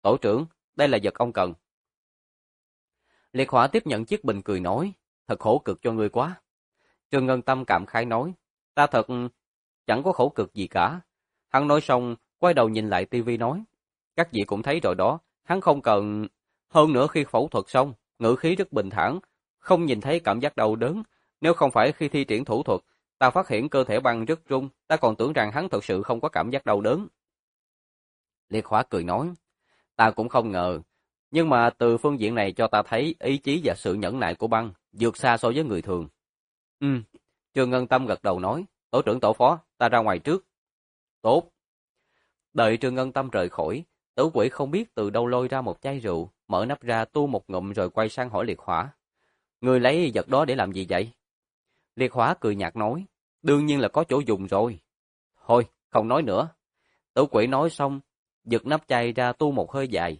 Tổ trưởng, đây là vật ông cần. Liệt Hỏa tiếp nhận chiếc bình cười nói, thật khổ cực cho ngươi quá. Trương Ngân Tâm cảm khái nói, ta thật chẳng có khổ cực gì cả. Hắn nói xong, quay đầu nhìn lại tivi nói, các vị cũng thấy rồi đó, hắn không cần. Hơn nữa khi phẫu thuật xong, ngữ khí rất bình thản, không nhìn thấy cảm giác đau đớn. Nếu không phải khi thi triển thủ thuật, ta phát hiện cơ thể băng rất rung, ta còn tưởng rằng hắn thật sự không có cảm giác đau đớn. Liệt Hỏa cười nói, ta cũng không ngờ, nhưng mà từ phương diện này cho ta thấy ý chí và sự nhẫn nại của băng vượt xa so với người thường. Ừ, Trương Ngân Tâm gật đầu nói, tổ trưởng tổ phó, ta ra ngoài trước. Tốt. Đợi Trương Ngân Tâm rời khỏi, Tử Quỷ không biết từ đâu lôi ra một chai rượu, mở nắp ra tu một ngụm rồi quay sang hỏi Liệt Hỏa. Người lấy vật đó để làm gì vậy? Liệt Hỏa cười nhạt nói, đương nhiên là có chỗ dùng rồi. Thôi, không nói nữa. Tử Quỷ nói xong, giật nắp chai ra tu một hơi dài.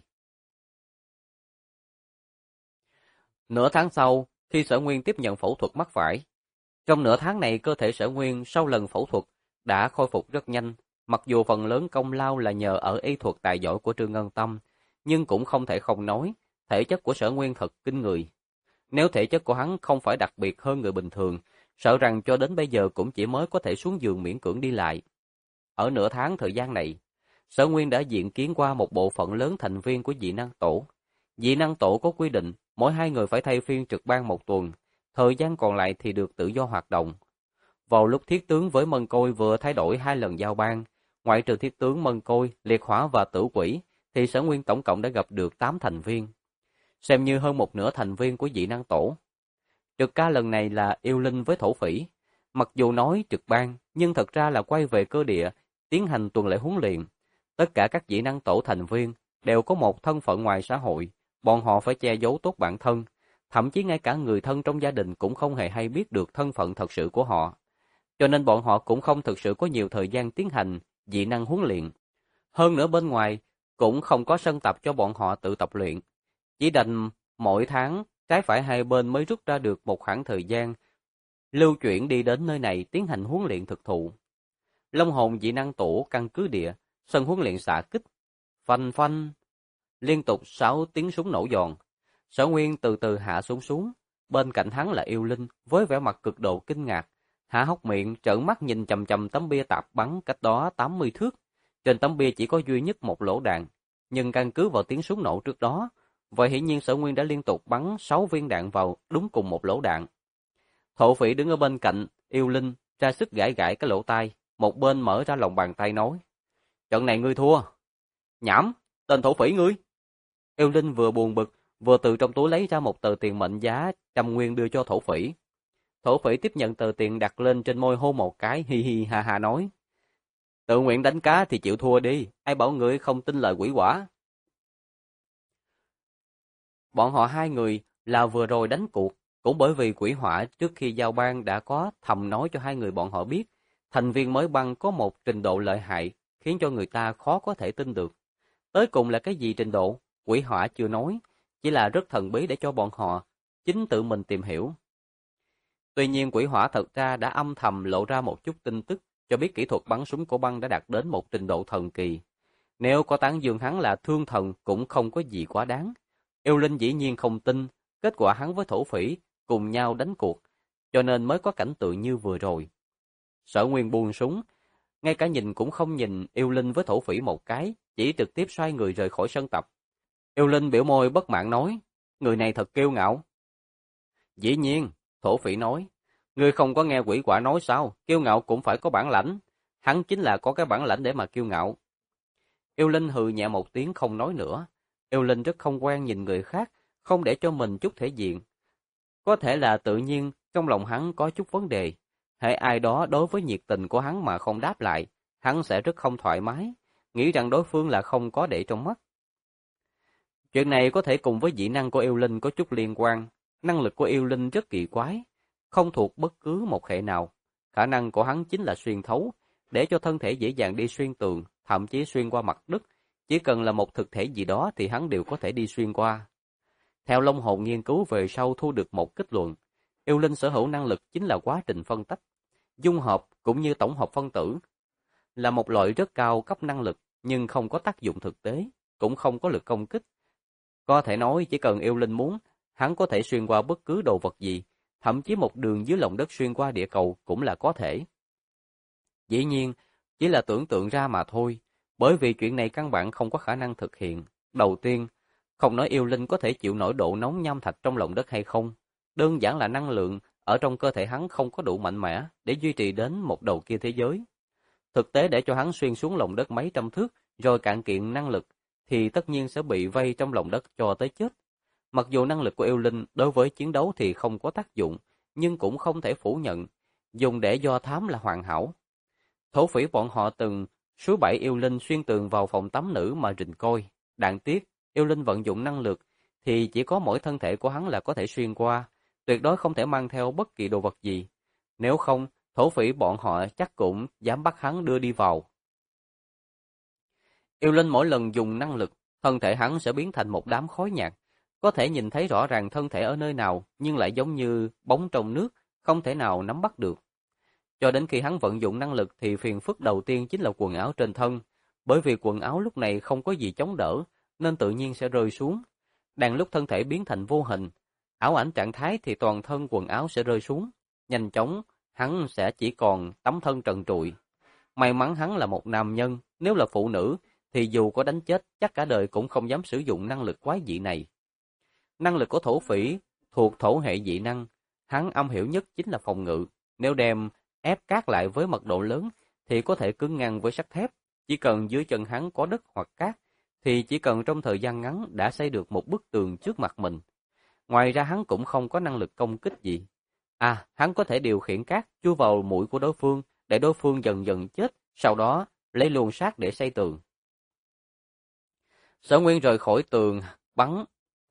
Nửa tháng sau, khi Sở Nguyên tiếp nhận phẫu thuật mắt phải. Trong nửa tháng này cơ thể Sở Nguyên sau lần phẫu thuật đã khôi phục rất nhanh, mặc dù phần lớn công lao là nhờ ở y thuật tài giỏi của Trương Ngân Tâm, nhưng cũng không thể không nói, thể chất của Sở Nguyên thật kinh người. Nếu thể chất của hắn không phải đặc biệt hơn người bình thường, sợ rằng cho đến bây giờ cũng chỉ mới có thể xuống giường miễn cưỡng đi lại. Ở nửa tháng thời gian này, Sở Nguyên đã diện kiến qua một bộ phận lớn thành viên của dị năng tổ. Dị năng tổ có quy định, mỗi 2 người phải thay phiên trực ban 1 tuần, thời gian còn lại thì được tự do hoạt động. Vào lúc Thiết tướng với Mân Côi vừa thay đổi 2 lần giao ban, ngoại trừ Thiết tướng Mân Côi, Liệt Hỏa và Tử Quỷ, thì Sở Nguyên tổng cộng đã gặp được 8 thành viên, xem như hơn một nửa thành viên của dị năng tổ. Trực ca lần này là Yêu Linh với Thổ Phỉ. Mặc dù nói trực ban, nhưng thật ra là quay về cơ địa, tiến hành tuần lễ huấn luyện. Tất cả các dị năng tổ thành viên đều có một thân phận ngoài xã hội, bọn họ phải che giấu tốt bản thân, thậm chí ngay cả người thân trong gia đình cũng không hề hay biết được thân phận thật sự của họ. Cho nên bọn họ cũng không thực sự có nhiều thời gian tiến hành dị năng huấn luyện. Hơn nữa bên ngoài cũng không có sân tập cho bọn họ tự tập luyện. Chỉ đành mỗi tháng trái phải hai bên mới rút ra được một khoảng thời gian lưu chuyển đi đến nơi này tiến hành huấn luyện thực thụ. Long hồn dị năng tổ căn cứ địa, sân huấn luyện xạ kích, phanh phanh, liên tục 6 tiếng súng nổ giòn. Sở Nguyên từ từ hạ xuống, bên cạnh hắn là Yêu Linh với vẻ mặt cực độ kinh ngạc, há hốc miệng trợn mắt nhìn chằm chằm tấm bia tạp bắn cách đó 80 thước. Trên tấm bia chỉ có duy nhất một lỗ đạn, nhưng căn cứ vào tiếng súng nổ trước đó, vậy hiển nhiên Sở Nguyên đã liên tục bắn 6 viên đạn vào đúng cùng một lỗ đạn. Thổ Phỉ đứng ở bên cạnh Yêu Linh, ra sức gãi gãi cái lỗ tai, một bên mở ra lòng bàn tay nói: "Trận này ngươi thua." "Nhảm, tên Thổ Phỉ ngươi." Yêu Linh vừa buồn bực, vừa từ trong túi lấy ra một tờ tiền mệnh giá 100 nguyên đưa cho Thổ Phỉ. Thổ Phỉ tiếp nhận tờ tiền đặt lên trên môi hôn một cái, hi hi ha ha nói: "Tự nguyện đánh cá thì chịu thua đi, ai bảo ngươi không tin lời quỷ quả." Bọn họ hai người là vừa rồi đánh cuộc, cũng bởi vì quỷ hỏa trước khi giao ban đã có thầm nói cho hai người bọn họ biết, thành viên mới băng có một trình độ lợi hại, khiến cho người ta khó có thể tin được. Tới cùng là cái gì trình độ, quỷ hỏa chưa nói, chỉ là rất thần bí để cho bọn họ chính tự mình tìm hiểu. Tuy nhiên quỷ hỏa thật ra đã âm thầm lộ ra một chút tin tức, cho biết kỹ thuật bắn súng của băng đã đạt đến một trình độ thần kỳ. Nếu có tán dương hắn là thương thần cũng không có gì quá đáng. Yêu Linh dĩ nhiên không tin, kết quả hắn với Thổ Phỉ cùng nhau đánh cuộc, cho nên mới có cảnh tượng như vừa rồi. Sở Nguyên buông súng, ngay cả nhìn cũng không nhìn Yêu Linh với Thổ Phỉ một cái, chỉ trực tiếp xoay người rời khỏi sân tập. Yêu Linh biểu môi bất mãn nói, người này thật kiêu ngạo. Dĩ nhiên, Thổ Phỉ nói, ngươi không có nghe quỷ quả nói sao, kiêu ngạo cũng phải có bản lãnh. Hắn chính là có cái bản lãnh để mà kiêu ngạo. Yêu Linh hừ nhẹ một tiếng không nói nữa. Yêu Linh rất không quen nhìn người khác, không để cho mình chút thể diện. Có thể là tự nhiên trong lòng hắn có chút vấn đề. Hễ ai đó đối với nhiệt tình của hắn mà không đáp lại, hắn sẽ rất không thoải mái, nghĩ rằng đối phương là không có để trong mắt. Chuyện này có thể cùng với dị năng của Yêu Linh có chút liên quan. Năng lực của Yêu Linh rất kỳ quái, không thuộc bất cứ một hệ nào. Khả năng của hắn chính là xuyên thấu, để cho thân thể dễ dàng đi xuyên tường, thậm chí xuyên qua mặt đất. Chỉ cần là một thực thể gì đó thì hắn đều có thể đi xuyên qua. Theo Long Hồn nghiên cứu về sau thu được một kết luận, Yêu Linh sở hữu năng lực chính là quá trình phân tách, dung hợp cũng như tổng hợp phân tử. Là một loại rất cao cấp năng lực nhưng không có tác dụng thực tế, cũng không có lực công kích. Có thể nói chỉ cần yêu linh muốn, hắn có thể xuyên qua bất cứ đồ vật gì, thậm chí một đường dưới lòng đất xuyên qua địa cầu cũng là có thể. Dĩ nhiên, chỉ là tưởng tượng ra mà thôi, bởi vì chuyện này căn bản không có khả năng thực hiện. Đầu tiên, không nói yêu linh có thể chịu nổi độ nóng nham thạch trong lòng đất hay không, đơn giản là năng lượng ở trong cơ thể hắn không có đủ mạnh mẽ để duy trì đến một đầu kia thế giới. Thực tế để cho hắn xuyên xuống lòng đất mấy trăm thước rồi cạn kiệt năng lực, thì tất nhiên sẽ bị vây trong lòng đất cho tới chết. Mặc dù năng lực của yêu linh đối với chiến đấu thì không có tác dụng, nhưng cũng không thể phủ nhận, dùng để do thám là hoàn hảo. Thổ phỉ bọn họ từng suối bảy yêu linh xuyên tường vào phòng tắm nữ mà rình coi. Đáng tiếc, yêu linh vận dụng năng lực thì chỉ có mỗi thân thể của hắn là có thể xuyên qua, tuyệt đối không thể mang theo bất kỳ đồ vật gì. Nếu không, thổ phỉ bọn họ chắc cũng dám bắt hắn đưa đi vào. Yêu linh mỗi lần dùng năng lực, thân thể hắn sẽ biến thành một đám khói nhạt, có thể nhìn thấy rõ ràng thân thể ở nơi nào, nhưng lại giống như bóng trong nước, không thể nào nắm bắt được. Cho đến khi hắn vận dụng năng lực thì phiền phức đầu tiên chính là quần áo trên thân, bởi vì quần áo lúc này không có gì chống đỡ, nên tự nhiên sẽ rơi xuống. Đang lúc thân thể biến thành vô hình, ảo ảnh trạng thái thì toàn thân quần áo sẽ rơi xuống. Nhanh chóng, hắn sẽ chỉ còn tấm thân trần trụi. May mắn hắn là một nam nhân, nếu là phụ nữ, thì dù có đánh chết, chắc cả đời cũng không dám sử dụng năng lực quái dị này. Năng lực của thổ phỉ thuộc thổ hệ dị năng, hắn am hiểu nhất chính là phòng ngự. Nếu đem ép cát lại với mật độ lớn, thì có thể cứng ngang với sắt thép. Chỉ cần dưới chân hắn có đất hoặc cát, thì chỉ cần trong thời gian ngắn đã xây được một bức tường trước mặt mình. Ngoài ra hắn cũng không có năng lực công kích gì. Hắn có thể điều khiển cát chui vào mũi của đối phương, để đối phương dần dần chết, sau đó lấy luồng sát để xây tường. Sở Nguyên rời khỏi tường, bắn.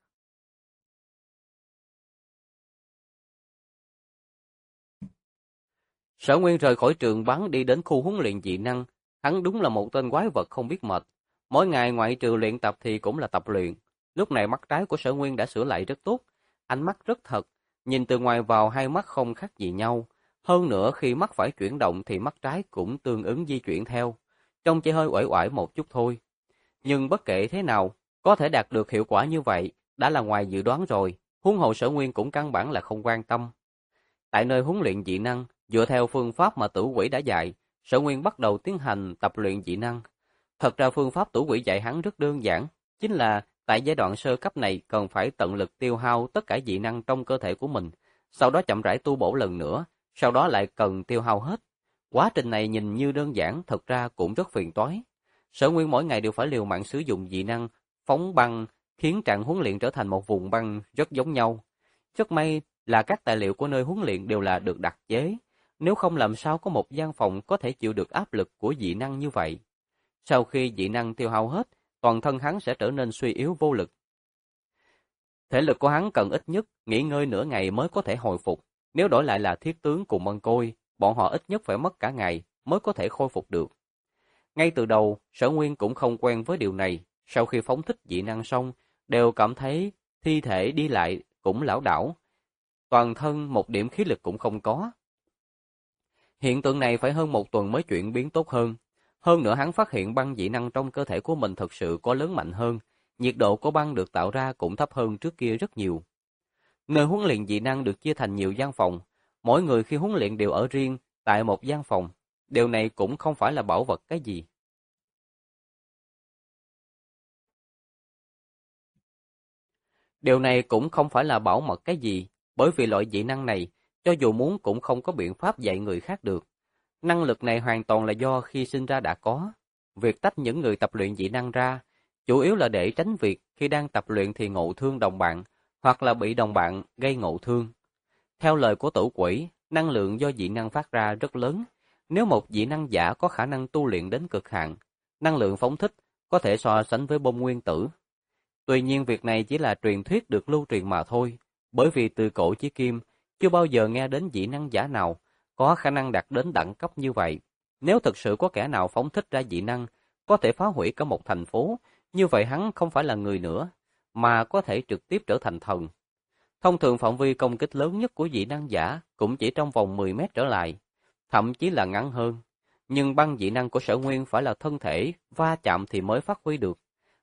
Sở Nguyên rời khỏi trường bắn đi đến khu huấn luyện dị năng, hắn đúng là một tên quái vật không biết mệt. Mỗi ngày ngoại trừ luyện tập thì cũng là tập luyện. Lúc này mắt trái của Sở Nguyên đã sửa lại rất tốt, ánh mắt rất thật, nhìn từ ngoài vào hai mắt không khác gì nhau. Hơn nữa khi mắt phải chuyển động thì mắt trái cũng tương ứng di chuyển theo, trông chỉ hơi uể oải một chút thôi. Nhưng bất kể thế nào, có thể đạt được hiệu quả như vậy đã là ngoài dự đoán rồi, huống hồ Sở Nguyên cũng căn bản là không quan tâm. Tại nơi huấn luyện dị năng, dựa theo phương pháp mà Tử Quỷ đã dạy, Sở Nguyên bắt đầu tiến hành tập luyện dị năng. Thật ra phương pháp Tử Quỷ dạy hắn rất đơn giản, chính là tại giai đoạn sơ cấp này cần phải tận lực tiêu hao tất cả dị năng trong cơ thể của mình, sau đó chậm rãi tu bổ lần nữa, sau đó lại cần tiêu hao hết. Quá trình này nhìn như đơn giản, thật ra cũng rất phiền toái. Sở Nguyên mỗi ngày đều phải liều mạng sử dụng dị năng, phóng băng, khiến trạng huấn luyện trở thành một vùng băng rất giống nhau. Rất may là các tài liệu của nơi huấn luyện đều là được đặc chế, nếu không làm sao có một gian phòng có thể chịu được áp lực của dị năng như vậy. Sau khi dị năng tiêu hao hết, toàn thân hắn sẽ trở nên suy yếu vô lực. Thể lực của hắn cần ít nhất nghỉ ngơi nửa ngày mới có thể hồi phục, nếu đổi lại là thiết tướng cùng Mân Côi, bọn họ ít nhất phải mất cả ngày mới có thể khôi phục được. Ngay từ đầu, Sở Nguyên cũng không quen với điều này, sau khi phóng thích dị năng xong, đều cảm thấy thi thể đi lại cũng lảo đảo, toàn thân một điểm khí lực cũng không có. Hiện tượng này phải hơn một tuần mới chuyển biến tốt hơn. Hơn nữa hắn phát hiện băng dị năng trong cơ thể của mình thực sự có lớn mạnh hơn, nhiệt độ của băng được tạo ra cũng thấp hơn trước kia rất nhiều. Nơi huấn luyện dị năng được chia thành nhiều gian phòng, mỗi người khi huấn luyện đều ở riêng tại một gian phòng. Điều này cũng không phải là bảo vật cái gì. Điều này cũng không phải là bảo mật cái gì, bởi vì loại dị năng này, cho dù muốn cũng không có biện pháp dạy người khác được. Năng lực này hoàn toàn là do khi sinh ra đã có. Việc tách những người tập luyện dị năng ra, chủ yếu là để tránh việc khi đang tập luyện thì ngộ thương đồng bạn, hoặc là bị đồng bạn gây ngộ thương. Theo lời của Tử Quỷ, năng lượng do dị năng phát ra rất lớn. Nếu một dị năng giả có khả năng tu luyện đến cực hạn, năng lượng phóng thích có thể so sánh với bom nguyên tử. Tuy nhiên việc này chỉ là truyền thuyết được lưu truyền mà thôi, bởi vì từ cổ chí kim, chưa bao giờ nghe đến dị năng giả nào có khả năng đạt đến đẳng cấp như vậy. Nếu thực sự có kẻ nào phóng thích ra dị năng, có thể phá hủy cả một thành phố, như vậy hắn không phải là người nữa, mà có thể trực tiếp trở thành thần. Thông thường phạm vi công kích lớn nhất của dị năng giả cũng chỉ trong vòng 10 mét trở lại, thậm chí là ngắn hơn. Nhưng băng dị năng của Sở Nguyên phải là thân thể va chạm thì mới phát huy được.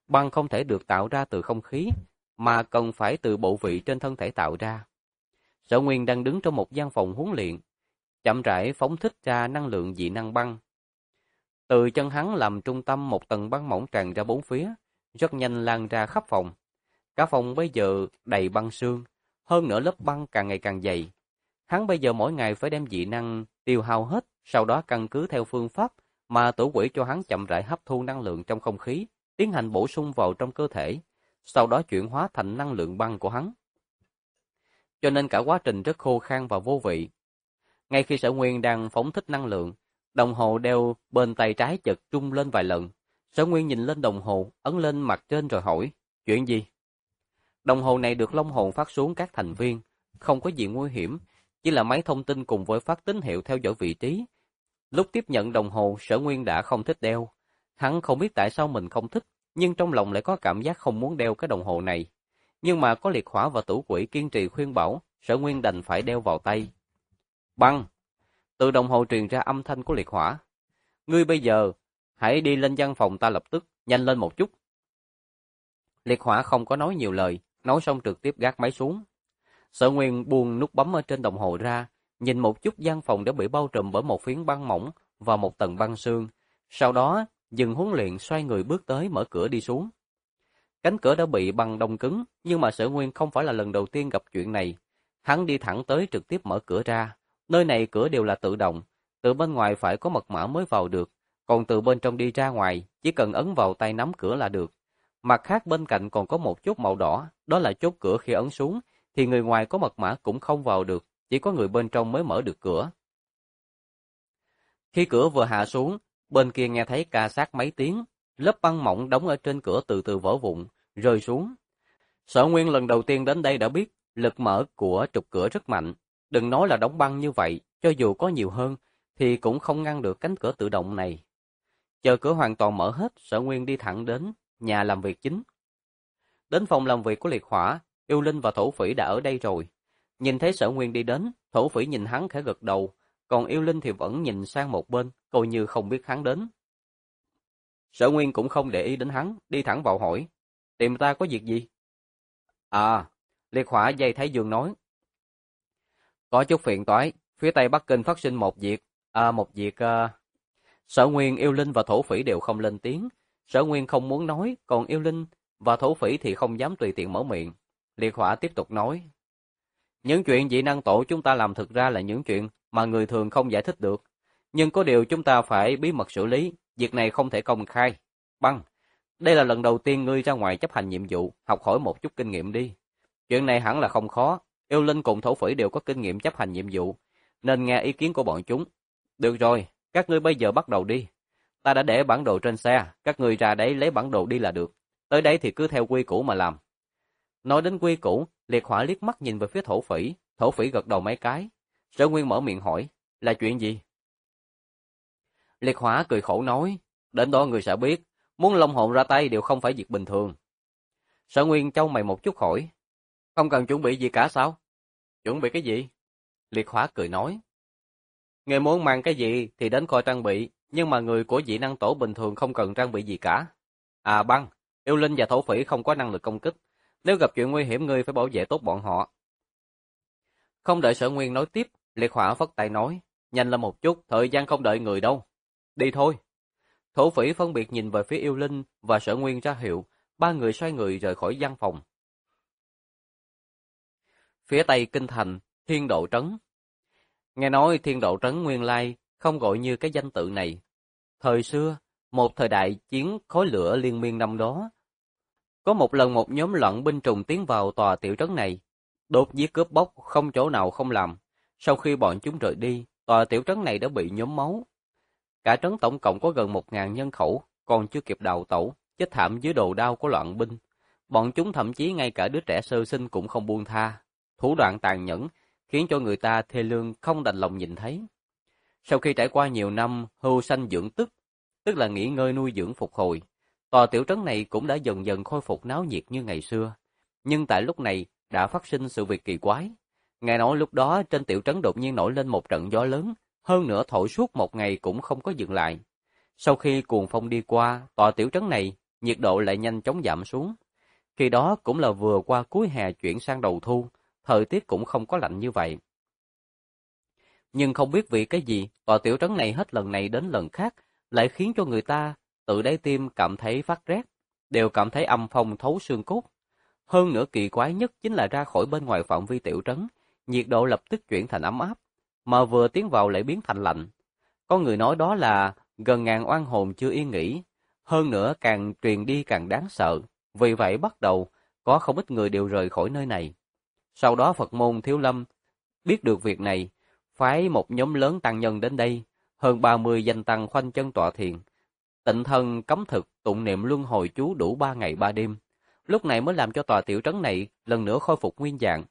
Băng không thể được tạo ra từ không khí, mà cần phải từ bộ vị trên thân thể tạo ra. Sở Nguyên đang đứng trong một gian phòng huấn luyện, chậm rãi phóng thích ra năng lượng dị năng băng. Từ chân hắn làm trung tâm, một tầng băng mỏng tràn ra bốn phía, rất nhanh lan ra khắp phòng. Cả phòng bây giờ đầy băng sương, hơn nữa lớp băng càng ngày càng dày. Hắn bây giờ mỗi ngày phải đem dị năng tiêu hao hết, sau đó căn cứ theo phương pháp mà Tử Quỷ cho hắn chậm rãi hấp thu năng lượng trong không khí, tiến hành bổ sung vào trong cơ thể, sau đó chuyển hóa thành năng lượng băng của hắn. Cho nên cả quá trình rất khô khan và vô vị. Ngay khi Sở Nguyên đang phóng thích năng lượng, đồng hồ đeo bên tay trái chợt rung lên vài lần. Sở Nguyên nhìn lên đồng hồ, ấn lên mặt trên rồi hỏi, chuyện gì? Đồng hồ này được Long Hồn phát xuống các thành viên, không có gì nguy hiểm, chỉ là máy thông tin cùng với phát tín hiệu theo dõi vị trí. Lúc tiếp nhận đồng hồ, Sở Nguyên đã không thích đeo. Hắn không biết tại sao mình không thích, nhưng trong lòng lại có cảm giác không muốn đeo cái đồng hồ này. Nhưng mà có Liệt Hỏa và Tử Quỷ kiên trì khuyên bảo, Sở Nguyên đành phải đeo vào tay. Băng! Từ đồng hồ truyền ra âm thanh của Liệt Hỏa. Ngươi bây giờ, hãy đi lên văn phòng ta lập tức, nhanh lên một chút. Liệt Hỏa không có nói nhiều lời, nói xong trực tiếp gác máy xuống. Sở Nguyên buông nút bấm ở trên đồng hồ ra, nhìn một chút văn phòng đã bị bao trùm bởi một phiến băng mỏng và một tầng băng sương. Sau đó, dừng huấn luyện, xoay người bước tới mở cửa đi xuống. Cánh cửa đã bị băng đông cứng, nhưng mà Sở Nguyên không phải là lần đầu tiên gặp chuyện này. Hắn đi thẳng tới trực tiếp mở cửa ra. Nơi này cửa đều là tự động, từ bên ngoài phải có mật mã mới vào được, còn từ bên trong đi ra ngoài, chỉ cần ấn vào tay nắm cửa là được. Mặt khác bên cạnh còn có một chốt màu đỏ, đó là chốt cửa khi ấn xuống, thì người ngoài có mật mã cũng không vào được, chỉ có người bên trong mới mở được cửa. Khi cửa vừa hạ xuống, bên kia nghe thấy ca sát mấy tiếng, lớp băng mỏng đóng ở trên cửa từ từ vỡ vụn, rơi xuống. Sở Nguyên lần đầu tiên đến đây đã biết, lực mở của trục cửa rất mạnh. Đừng nói là đóng băng như vậy, cho dù có nhiều hơn, thì cũng không ngăn được cánh cửa tự động này. Chờ cửa hoàn toàn mở hết, Sở Nguyên đi thẳng đến nhà làm việc chính. Đến phòng làm việc của Liệt Hỏa, Yêu Linh và Thổ Phỉ đã ở đây rồi. Nhìn thấy Sở Nguyên đi đến, Thổ Phỉ nhìn hắn khẽ gật đầu, còn Yêu Linh thì vẫn nhìn sang một bên, coi như không biết hắn đến. Sở Nguyên cũng không để ý đến hắn, đi thẳng vào hỏi, tìm ta có việc gì? À, Liệt Hỏa dây Thái Dương nói, có chút phiền toái, phía Tây Bắc Kinh phát sinh một việc, Sở Nguyên, Yêu Linh và Thổ Phỉ đều không lên tiếng. Sở Nguyên không muốn nói, còn Yêu Linh và Thổ Phỉ thì không dám tùy tiện mở miệng. Liệt Hỏa tiếp tục nói, những chuyện dị năng tổ chúng ta làm thực ra là những chuyện mà người thường không giải thích được. Nhưng có điều chúng ta phải bí mật xử lý, việc này không thể công khai. Băng, đây là lần đầu tiên ngươi ra ngoài chấp hành nhiệm vụ, học hỏi một chút kinh nghiệm đi. Chuyện này hẳn là không khó, Yêu Linh cùng Thổ Phỉ đều có kinh nghiệm chấp hành nhiệm vụ, nên nghe ý kiến của bọn chúng. Được rồi, các ngươi bây giờ bắt đầu đi. Ta đã để bản đồ trên xe, các ngươi ra đấy lấy bản đồ đi là được. Tới đấy thì cứ theo quy củ mà làm. Nói đến quy củ, Liệt Hỏa liếc mắt nhìn về phía Thổ Phỉ gật đầu mấy cái. Sở Nguyên mở miệng hỏi, là chuyện gì? Liệt Hỏa cười khổ nói, đến đó người sẽ biết, muốn Long Hồn ra tay đều không phải việc bình thường. Sở Nguyên chau mày một chút hỏi, không cần chuẩn bị gì cả sao? Chuẩn bị cái gì? Liệt Hỏa cười nói, người muốn mang cái gì thì đến coi trang bị, nhưng mà người của dị năng tổ bình thường không cần trang bị gì cả. À Băng, Yêu Linh và Thổ Phỉ không có năng lực công kích, nếu gặp chuyện nguy hiểm ngươi phải bảo vệ tốt bọn họ. Không đợi Sở Nguyên nói tiếp, Liệt Hỏa phất tay nói, nhanh lên một chút, thời gian không đợi người đâu. Đi thôi. Thổ Phỉ phân biệt nhìn về phía Yêu Linh và Sở Nguyên ra hiệu, ba người xoay người rời khỏi văn phòng. Phía tây kinh thành, Thiên Độ Trấn. Nghe nói Thiên Độ Trấn nguyên lai không gọi như cái danh tự này. Thời xưa, một thời đại chiến khói lửa liên miên năm đó, có một lần một nhóm loạn binh trùng tiến vào tòa tiểu trấn này, đốt giết cướp bóc không chỗ nào không làm. Sau khi bọn chúng rời đi, tòa tiểu trấn này đã bị nhuốm máu. Cả trấn tổng cộng có gần 1000 nhân khẩu, còn chưa kịp đào tẩu, chết thảm dưới đồ đao của loạn binh. Bọn chúng thậm chí ngay cả đứa trẻ sơ sinh cũng không buông tha. Thủ đoạn tàn nhẫn, khiến cho người ta thê lương không đành lòng nhìn thấy. Sau khi trải qua nhiều năm hưu sanh dưỡng tức, tức là nghỉ ngơi nuôi dưỡng phục hồi, tòa tiểu trấn này cũng đã dần dần khôi phục náo nhiệt như ngày xưa. Nhưng tại lúc này đã phát sinh sự việc kỳ quái. Nghe nói lúc đó trên tiểu trấn đột nhiên nổi lên một trận gió lớn, hơn nữa thổi suốt một ngày cũng không có dừng lại. Sau khi cuồng phong đi qua, tòa tiểu trấn này nhiệt độ lại nhanh chóng giảm xuống. Khi đó cũng là vừa qua cuối hè chuyển sang đầu thu, thời tiết cũng không có lạnh như vậy. Nhưng không biết vì cái gì, tòa tiểu trấn này hết lần này đến lần khác, lại khiến cho người ta tự đáy tim cảm thấy phát rét, đều cảm thấy âm phong thấu xương cốt. Hơn nữa kỳ quái nhất chính là ra khỏi bên ngoài phạm vi tiểu trấn, nhiệt độ lập tức chuyển thành ấm áp, mà vừa tiến vào lại biến thành lạnh. Có người nói đó là gần ngàn oan hồn chưa yên nghỉ, hơn nữa càng truyền đi càng đáng sợ, vì vậy bắt đầu có không ít người đều rời khỏi nơi này. Sau đó Phật môn Thiếu Lâm biết được việc này, phái một nhóm lớn tăng nhân đến đây, hơn 30 danh tăng khoanh chân tọa thiền, tịnh thân cấm thực, tụng niệm luân hồi chú đủ 3 ngày 3 đêm. Lúc này mới làm cho tòa tiểu trấn này lần nữa khôi phục nguyên dạng.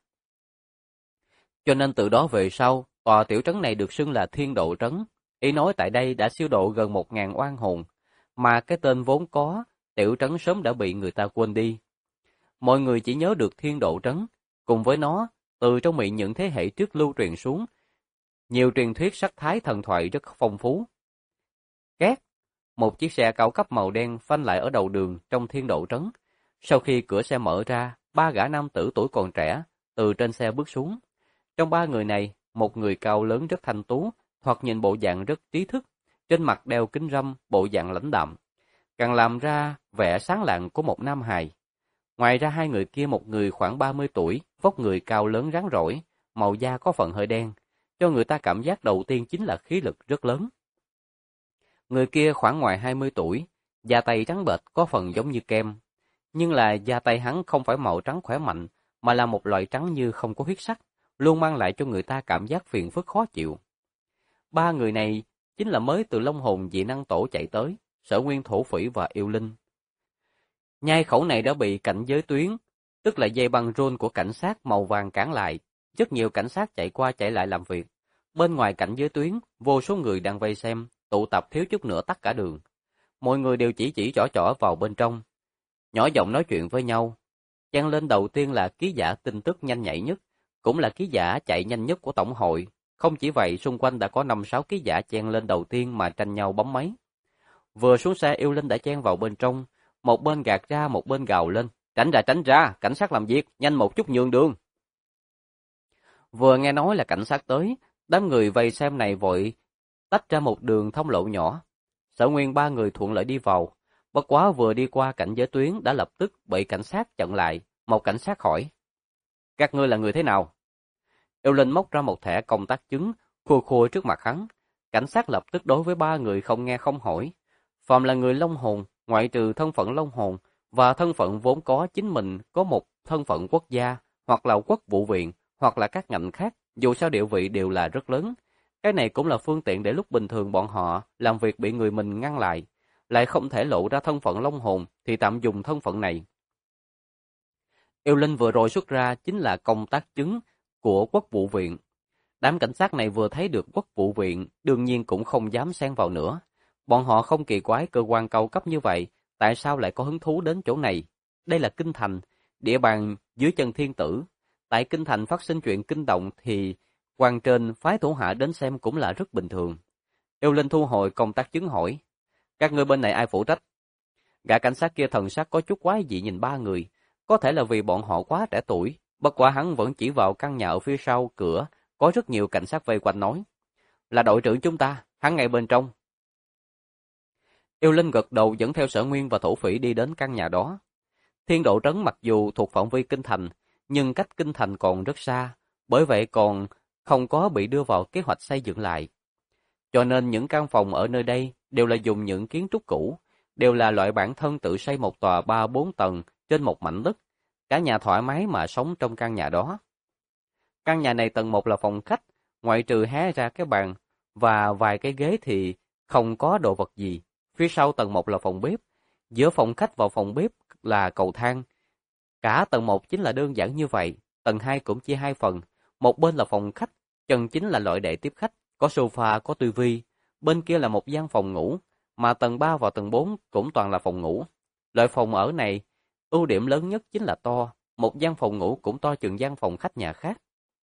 Cho nên từ đó về sau, tòa tiểu trấn này được xưng là Thiên Độ Trấn. Ý nói tại đây đã siêu độ gần 1.000 oan hồn, mà cái tên vốn có, tiểu trấn sớm đã bị người ta quên đi. Mọi người chỉ nhớ được Thiên Độ Trấn, cùng với nó, từ trong miệng những thế hệ trước lưu truyền xuống, nhiều truyền thuyết sắc thái thần thoại rất phong phú. Két, một chiếc xe cao cấp màu đen phanh lại ở đầu đường trong Thiên Độ Trấn. Sau khi cửa xe mở ra, 3 gã nam tử tuổi còn trẻ từ trên xe bước xuống. Trong 3 người này, một người cao lớn rất thanh tú, thoạt nhìn bộ dạng rất trí thức, trên mặt đeo kính râm, bộ dạng lãnh đạm, càng làm ra vẻ sáng lạng của một nam hài. Ngoài ra 2 người kia, một người khoảng 30 tuổi, vóc người cao lớn rắn rỏi, màu da có phần hơi đen, cho người ta cảm giác đầu tiên chính là khí lực rất lớn. Người kia khoảng ngoài 20 tuổi, da tay trắng bệch có phần giống như kem, nhưng là da tay hắn không phải màu trắng khỏe mạnh, mà là một loại trắng như không có huyết sắc, luôn mang lại cho người ta cảm giác phiền phức khó chịu. 3 người này chính là mới từ Long Hồn Dị Năng Tổ chạy tới, Sở Nguyên Thổ Phỉ và Yêu Linh. Nhai khẩu này đã bị cảnh giới tuyến, tức là dây băng rôn của cảnh sát màu vàng cản lại, rất nhiều cảnh sát chạy qua chạy lại làm việc. Bên ngoài cảnh giới tuyến, vô số người đang vây xem, tụ tập thiếu chút nữa tắc cả đường. Mọi người đều chỉ trỏ vào bên trong, nhỏ giọng nói chuyện với nhau. Chen lên đầu tiên là ký giả tin tức nhanh nhạy nhất, cũng là ký giả chạy nhanh nhất của tổng hội. Không chỉ vậy, xung quanh đã có 5-6 ký giả chen lên đầu tiên mà tranh nhau bấm máy. Vừa xuống xe, Yêu Linh đã chen vào bên trong, một bên gạt ra một bên gào lên, tránh ra, cảnh sát làm việc, nhanh một chút nhường đường. Vừa nghe nói là cảnh sát tới, đám người vây xem này vội tách ra một đường thông lộ nhỏ. Sở Nguyên 3 người thuận lợi đi vào, bất quá vừa đi qua cảnh giới tuyến đã lập tức bị cảnh sát chặn lại. Một cảnh sát hỏi, các ngươi là người thế nào? Yêu Linh móc ra một thẻ công tác chứng, khua khua trước mặt hắn. Cảnh sát lập tức đối với 3 người không nghe không hỏi. Phàm là người Long Hồn, ngoại trừ thân phận Long Hồn và thân phận vốn có chính mình có một thân phận quốc gia, hoặc là quốc vụ viện, hoặc là các ngành khác, dù sao địa vị đều là rất lớn. Cái này cũng là phương tiện để lúc bình thường bọn họ làm việc bị người mình ngăn lại không thể lộ ra thân phận Long Hồn thì tạm dùng thân phận này. Yêu Linh vừa rồi xuất ra chính là công tác chứng của quốc vụ viện. Đám cảnh sát này vừa thấy được quốc vụ viện, đương nhiên cũng không dám xen vào nữa. Bọn họ không kỳ quái cơ quan cao cấp như vậy, tại sao lại có hứng thú đến chỗ này? Đây là kinh thành, địa bàn dưới chân thiên tử. Tại kinh thành phát sinh chuyện kinh động thì quan trên phái thủ hạ đến xem cũng là rất bình thường. Yêu Linh thu hồi công tác chứng hỏi, các ngươi bên này ai phụ trách? Gã cảnh sát kia thần sắc có chút quái dị nhìn 3 người, có thể là vì bọn họ quá trẻ tuổi, bất quá hắn vẫn chỉ vào căn nhà ở phía sau cửa, có rất nhiều cảnh sát vây quanh nói, là đội trưởng chúng ta, hắn ngay bên trong. Yêu Linh gật đầu dẫn theo Sở Nguyên và Thổ Phỉ đi đến căn nhà đó. Thiên Độ Trấn mặc dù thuộc phạm vi kinh thành, nhưng cách kinh thành còn rất xa, bởi vậy còn không có bị đưa vào kế hoạch xây dựng lại. Cho nên những căn phòng ở nơi đây đều là dùng những kiến trúc cũ, đều là loại bản thân tự xây một tòa 3-4 tầng trên một mảnh đất. Cả nhà thoải mái mà sống trong căn nhà đó. Căn nhà này tầng 1 là phòng khách, ngoại trừ hé ra cái bàn và vài cái ghế thì không có đồ vật gì. Phía sau tầng 1 là phòng bếp, giữa phòng khách và phòng bếp là cầu thang. Cả tầng 1 chính là đơn giản như vậy, tầng 2 cũng chia 2 phần, một bên là phòng khách, chân chính là loại để tiếp khách, có sofa, có tivi, bên kia là một gian phòng ngủ, mà tầng 3 và tầng 4 cũng toàn là phòng ngủ. Loại phòng ở này, ưu điểm lớn nhất chính là to, một gian phòng ngủ cũng to chừng gian phòng khách nhà khác.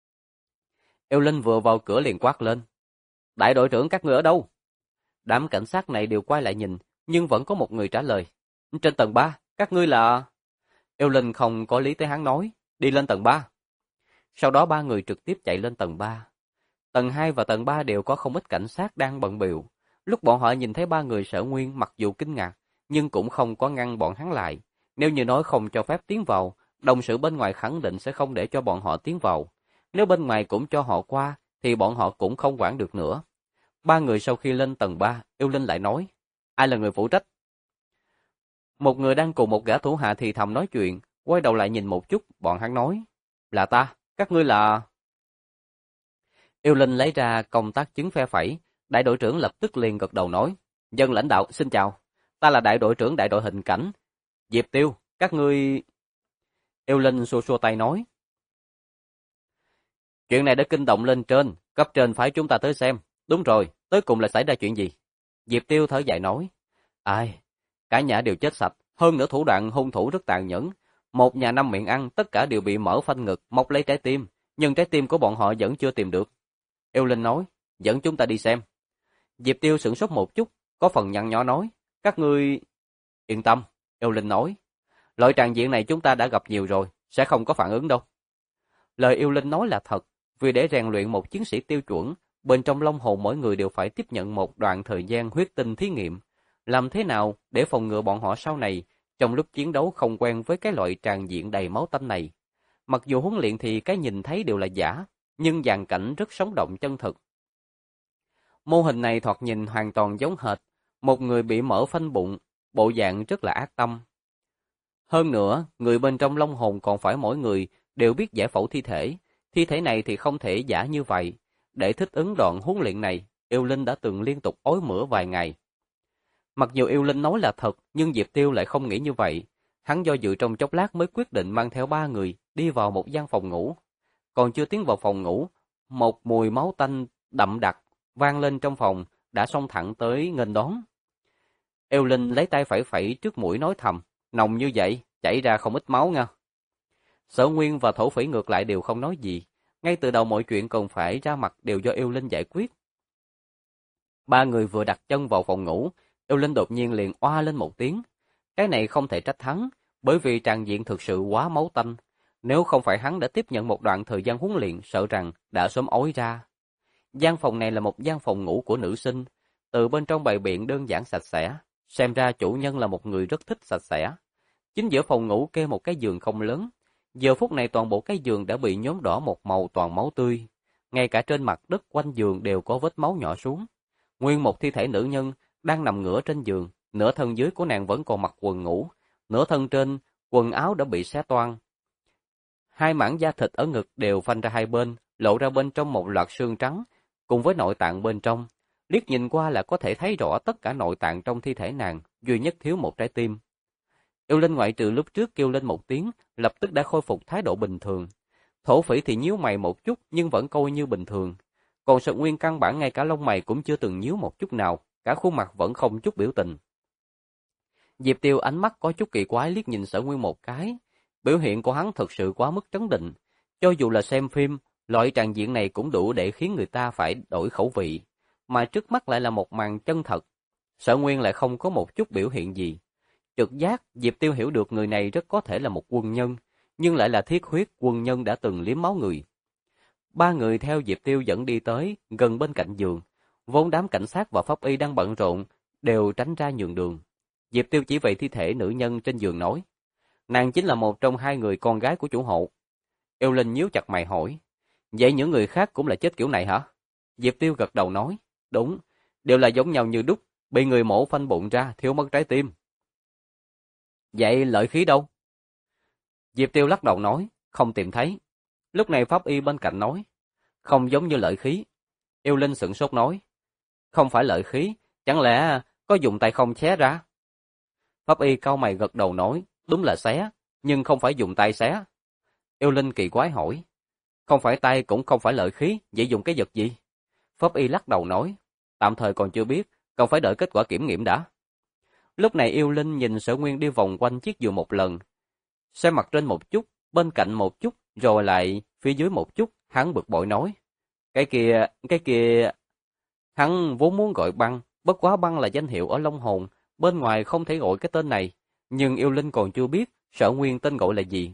Yêu Linh vừa vào cửa liền quát lên, đại đội trưởng các người ở đâu? Đám cảnh sát này đều quay lại nhìn, nhưng vẫn có một người trả lời, Trên tầng 3, các ngươi là... Yêu Linh không có lý tới hắn nói, đi lên tầng 3. Sau đó ba người trực tiếp chạy lên tầng 3. Tầng 2 và tầng 3 đều có không ít cảnh sát đang bận bịu. Lúc bọn họ nhìn thấy ba người Sở Nguyên mặc dù kinh ngạc, nhưng cũng không có ngăn bọn hắn lại. Nếu như nói không cho phép tiến vào, đồng sự bên ngoài khẳng định sẽ không để cho bọn họ tiến vào. Nếu bên ngoài cũng cho họ qua, thì bọn họ cũng không quản được nữa. Ba người sau khi lên tầng 3, Yêu Linh lại nói, ai là người phụ trách? Một người đang cùng một gã thủ hạ thì thầm nói chuyện, quay đầu lại nhìn một chút, bọn hắn nói, là ta, các ngươi là... Yêu Linh lấy ra công tác chứng phe phẩy, đại đội trưởng lập tức liền gật đầu nói, dân lãnh đạo, xin chào, ta là đại đội trưởng đại đội hình cảnh, Diệp Tiêu, các ngươi... Yêu Linh xua xua tay nói, chuyện này đã kinh động lên trên, cấp trên phái chúng ta tới xem, đúng rồi, tới cùng là xảy ra chuyện gì? Diệp Tiêu thở dài nói, ai, cả nhà đều chết sạch, hơn nữa thủ đoạn hung thủ rất tàn nhẫn, một nhà năm miệng ăn, tất cả đều bị mở phanh ngực, móc lấy trái tim, nhưng trái tim của bọn họ vẫn chưa tìm được. Yêu Linh nói, dẫn chúng ta đi xem. Diệp Tiêu sửng sốt một chút, có phần nhăn nhó nói, các ngươi... Yên tâm, Yêu Linh nói, loại tràng diện này chúng ta đã gặp nhiều rồi, sẽ không có phản ứng đâu. Lời Yêu Linh nói là thật, vì để rèn luyện một chiến sĩ tiêu chuẩn, bên trong long hồn mỗi người đều phải tiếp nhận một đoạn thời gian huyết tinh thí nghiệm. Làm thế nào để phòng ngừa bọn họ sau này, trong lúc chiến đấu không quen với cái loại tràng diện đầy máu tanh này. Mặc dù huấn luyện thì cái nhìn thấy đều là giả, nhưng dàn cảnh rất sống động chân thực. Mô hình này thoạt nhìn hoàn toàn giống hệt, một người bị mở phanh bụng, bộ dạng rất là ác tâm. Hơn nữa, người bên trong long hồn còn phải mỗi người đều biết giải phẫu thi thể này thì không thể giả như vậy. Để thích ứng đoạn huấn luyện này, Yêu Linh đã từng liên tục ói mửa vài ngày. Mặc dù Yêu Linh nói là thật, nhưng Diệp Tiêu lại không nghĩ như vậy. Hắn do dự trong chốc lát mới quyết định mang theo ba người đi vào một gian phòng ngủ. Còn chưa tiến vào phòng ngủ, một mùi máu tanh đậm đặc vang lên trong phòng, đã xông thẳng tới nghênh đón. Yêu Linh lấy tay phẩy phẩy trước mũi nói thầm, nồng như vậy, chảy ra không ít máu nha. Sở Nguyên và Thổ Phỉ ngược lại đều không nói gì, ngay từ đầu mọi chuyện cần phải ra mặt đều do Yêu Linh giải quyết. Ba người vừa đặt chân vào phòng ngủ, Yêu Linh đột nhiên liền oa lên một tiếng. Cái này không thể trách hắn, bởi vì tràng diện thực sự quá máu tanh. Nếu không phải hắn đã tiếp nhận một đoạn thời gian huấn luyện, sợ rằng đã sớm ói ra. Gian phòng này là một gian phòng ngủ của nữ sinh, từ bên trong bày biện đơn giản sạch sẽ, xem ra chủ nhân là một người rất thích sạch sẽ. Chính giữa phòng ngủ kê một cái giường không lớn, giờ phút này toàn bộ cái giường đã bị nhuốm đỏ một màu toàn máu tươi, ngay cả trên mặt đất quanh giường đều có vết máu nhỏ xuống. Nguyên một thi thể nữ nhân đang nằm ngửa trên giường, nửa thân dưới của nàng vẫn còn mặc quần ngủ, nửa thân trên quần áo đã bị xé toang. Hai mảng da thịt ở ngực đều phanh ra hai bên, lộ ra bên trong một loạt xương trắng, cùng với nội tạng bên trong. Liếc nhìn qua là có thể thấy rõ tất cả nội tạng trong thi thể nàng, duy nhất thiếu một trái tim. Yêu Linh ngoại trừ lúc trước kêu lên một tiếng, lập tức đã khôi phục thái độ bình thường. Thổ Phỉ thì nhíu mày một chút nhưng vẫn coi như bình thường. Còn Sở Nguyên căn bản ngay cả lông mày cũng chưa từng nhíu một chút nào, cả khuôn mặt vẫn không chút biểu tình. Diệp Tiêu ánh mắt có chút kỳ quái liếc nhìn Sở Nguyên một cái. Biểu hiện của hắn thực sự quá mức trấn định. Cho dù là xem phim, loại tràng diện này cũng đủ để khiến người ta phải đổi khẩu vị. Mà trước mắt lại là một màn chân thật. Sở Nguyên lại không có một chút biểu hiện gì. Trực giác, Diệp Tiêu hiểu được người này rất có thể là một quân nhân, nhưng lại là thiết huyết quân nhân đã từng liếm máu người. Ba người theo Diệp Tiêu dẫn đi tới, gần bên cạnh giường. Vốn đám cảnh sát và pháp y đang bận rộn, đều tránh ra nhường đường. Diệp Tiêu chỉ về thi thể nữ nhân trên giường nói, nàng chính là một trong hai người con gái của chủ hộ. Yêu Linh nhíu chặt mày hỏi, vậy những người khác cũng là chết kiểu này hả? Diệp Tiêu gật đầu nói, đúng, đều là giống nhau như đúc, bị người mổ phanh bụng ra, thiếu mất trái tim. Vậy lợi khí đâu? Diệp Tiêu lắc đầu nói, không tìm thấy. Lúc này pháp y bên cạnh nói, không giống như lợi khí. Yêu Linh sửng sốt nói, không phải lợi khí, chẳng lẽ có dùng tay không xé ra? Pháp y cau mày gật đầu nói, đúng là xé, nhưng không phải dùng tay xé. Yêu Linh kỳ quái hỏi, không phải tay cũng không phải lợi khí, vậy dùng cái vật gì? Pháp y lắc đầu nói, tạm thời còn chưa biết, còn phải đợi kết quả kiểm nghiệm đã. Lúc này Yêu Linh nhìn Sở Nguyên đi vòng quanh chiếc giường một lần, xem mặt trên một chút, bên cạnh một chút, rồi lại phía dưới một chút, hắn bực bội nói, cái kia, hắn vốn muốn gọi Băng, bất quá Băng là danh hiệu ở Long Hồn, bên ngoài không thể gọi cái tên này, Nhưng Yêu Linh còn chưa biết Sở Nguyên tên gọi là gì.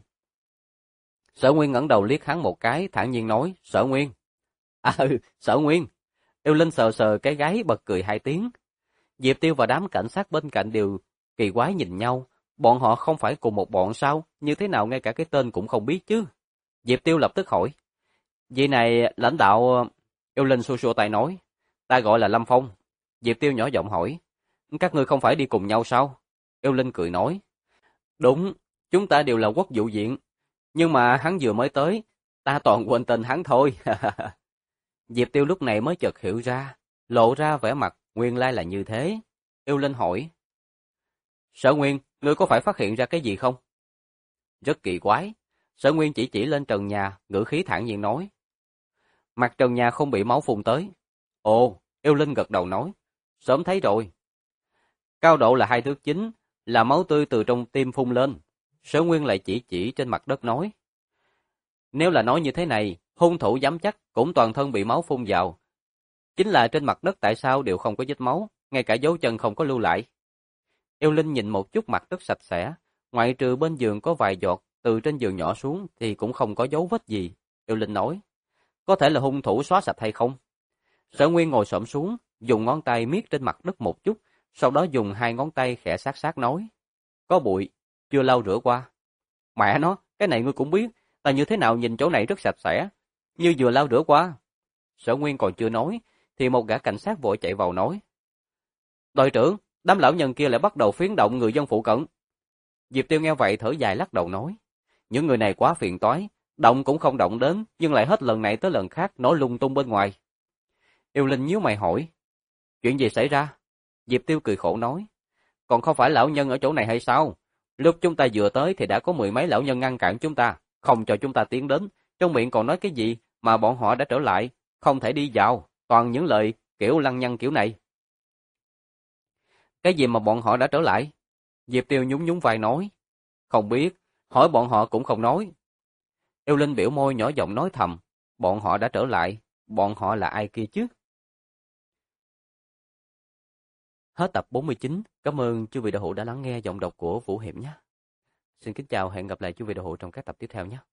Sở Nguyên ngẩng đầu liếc hắn một cái, thản nhiên nói, Sở Nguyên. À Sở Nguyên. Yêu Linh sờ sờ cái gáy bật cười hai tiếng. Diệp Tiêu và đám cảnh sát bên cạnh đều kỳ quái nhìn nhau. Bọn họ không phải cùng một bọn sao? Như thế nào ngay cả cái tên cũng không biết chứ? Diệp Tiêu lập tức hỏi. Vị này lãnh đạo... Yêu Linh xua xua tay nói. Ta gọi là Lâm Phong. Diệp Tiêu nhỏ giọng hỏi. Các ngươi không phải đi cùng nhau sao? Yêu Linh cười nói. Đúng, chúng ta đều là quốc vụ viện. Nhưng mà hắn vừa mới tới, ta toàn quên tên hắn thôi. Diệp Tiêu lúc này mới chợt hiểu ra, lộ ra vẻ mặt nguyên lai là như thế. Yêu Linh hỏi. Sở Nguyên, ngươi có phải phát hiện ra cái gì không? Rất kỳ quái. Sở Nguyên chỉ lên trần nhà, ngữ khí thản nhiên nói. Mặt trần nhà không bị máu phun tới. Ồ, Yêu Linh gật đầu nói. Sớm thấy rồi. Cao độ là 2 thước 9, là máu tươi từ trong tim phun lên. Sở Nguyên lại chỉ trên mặt đất nói. Nếu là nói như thế này, hung thủ dám chắc cũng toàn thân bị máu phun vào. Chính là trên mặt đất tại sao đều không có vết máu, ngay cả dấu chân không có lưu lại. Yêu Linh nhìn một chút mặt đất sạch sẽ, ngoại trừ bên giường có vài giọt từ trên giường nhỏ xuống thì cũng không có dấu vết gì. Yêu Linh nói, có thể là hung thủ xóa sạch hay không? Sở Nguyên ngồi xổm xuống, dùng ngón tay miết trên mặt đất một chút, sau đó dùng 2 ngón tay khẽ sát sát nói, có bụi, chưa lau rửa qua. Mẹ nó, cái này ngươi cũng biết, ta như thế nào nhìn chỗ này rất sạch sẽ, như vừa lau rửa qua. Sở Nguyên còn chưa nói, thì một gã cảnh sát vội chạy vào nói. Đội trưởng, đám lão nhân kia lại bắt đầu phiến động người dân phụ cận. Diệp Tiêu nghe vậy thở dài lắc đầu nói. Những người này quá phiền toái, động cũng không động đến, nhưng lại hết lần này tới lần khác nói lung tung bên ngoài. Yêu Linh nhíu mày hỏi. Chuyện gì xảy ra? Diệp Tiêu cười khổ nói. Còn không phải lão nhân ở chỗ này hay sao? Lúc chúng ta vừa tới thì đã có 10 mấy lão nhân ngăn cản chúng ta, không cho chúng ta tiến đến, trong miệng còn nói cái gì mà bọn họ đã trở lại, không thể đi vào, toàn những lời kiểu lăng nhăng kiểu này. Cái gì mà bọn họ đã trở lại? Diệp Tiêu nhún nhún vai nói. Không biết, hỏi bọn họ cũng không nói. Yêu Linh biểu môi nhỏ giọng nói thầm, bọn họ đã trở lại, bọn họ là ai kia chứ? Hết tập 49, cảm ơn chư vị đạo hữu đã lắng nghe giọng đọc của Vũ Hiệp nhé. Xin kính chào, hẹn gặp lại chư vị đạo hữu trong các tập tiếp theo nhé.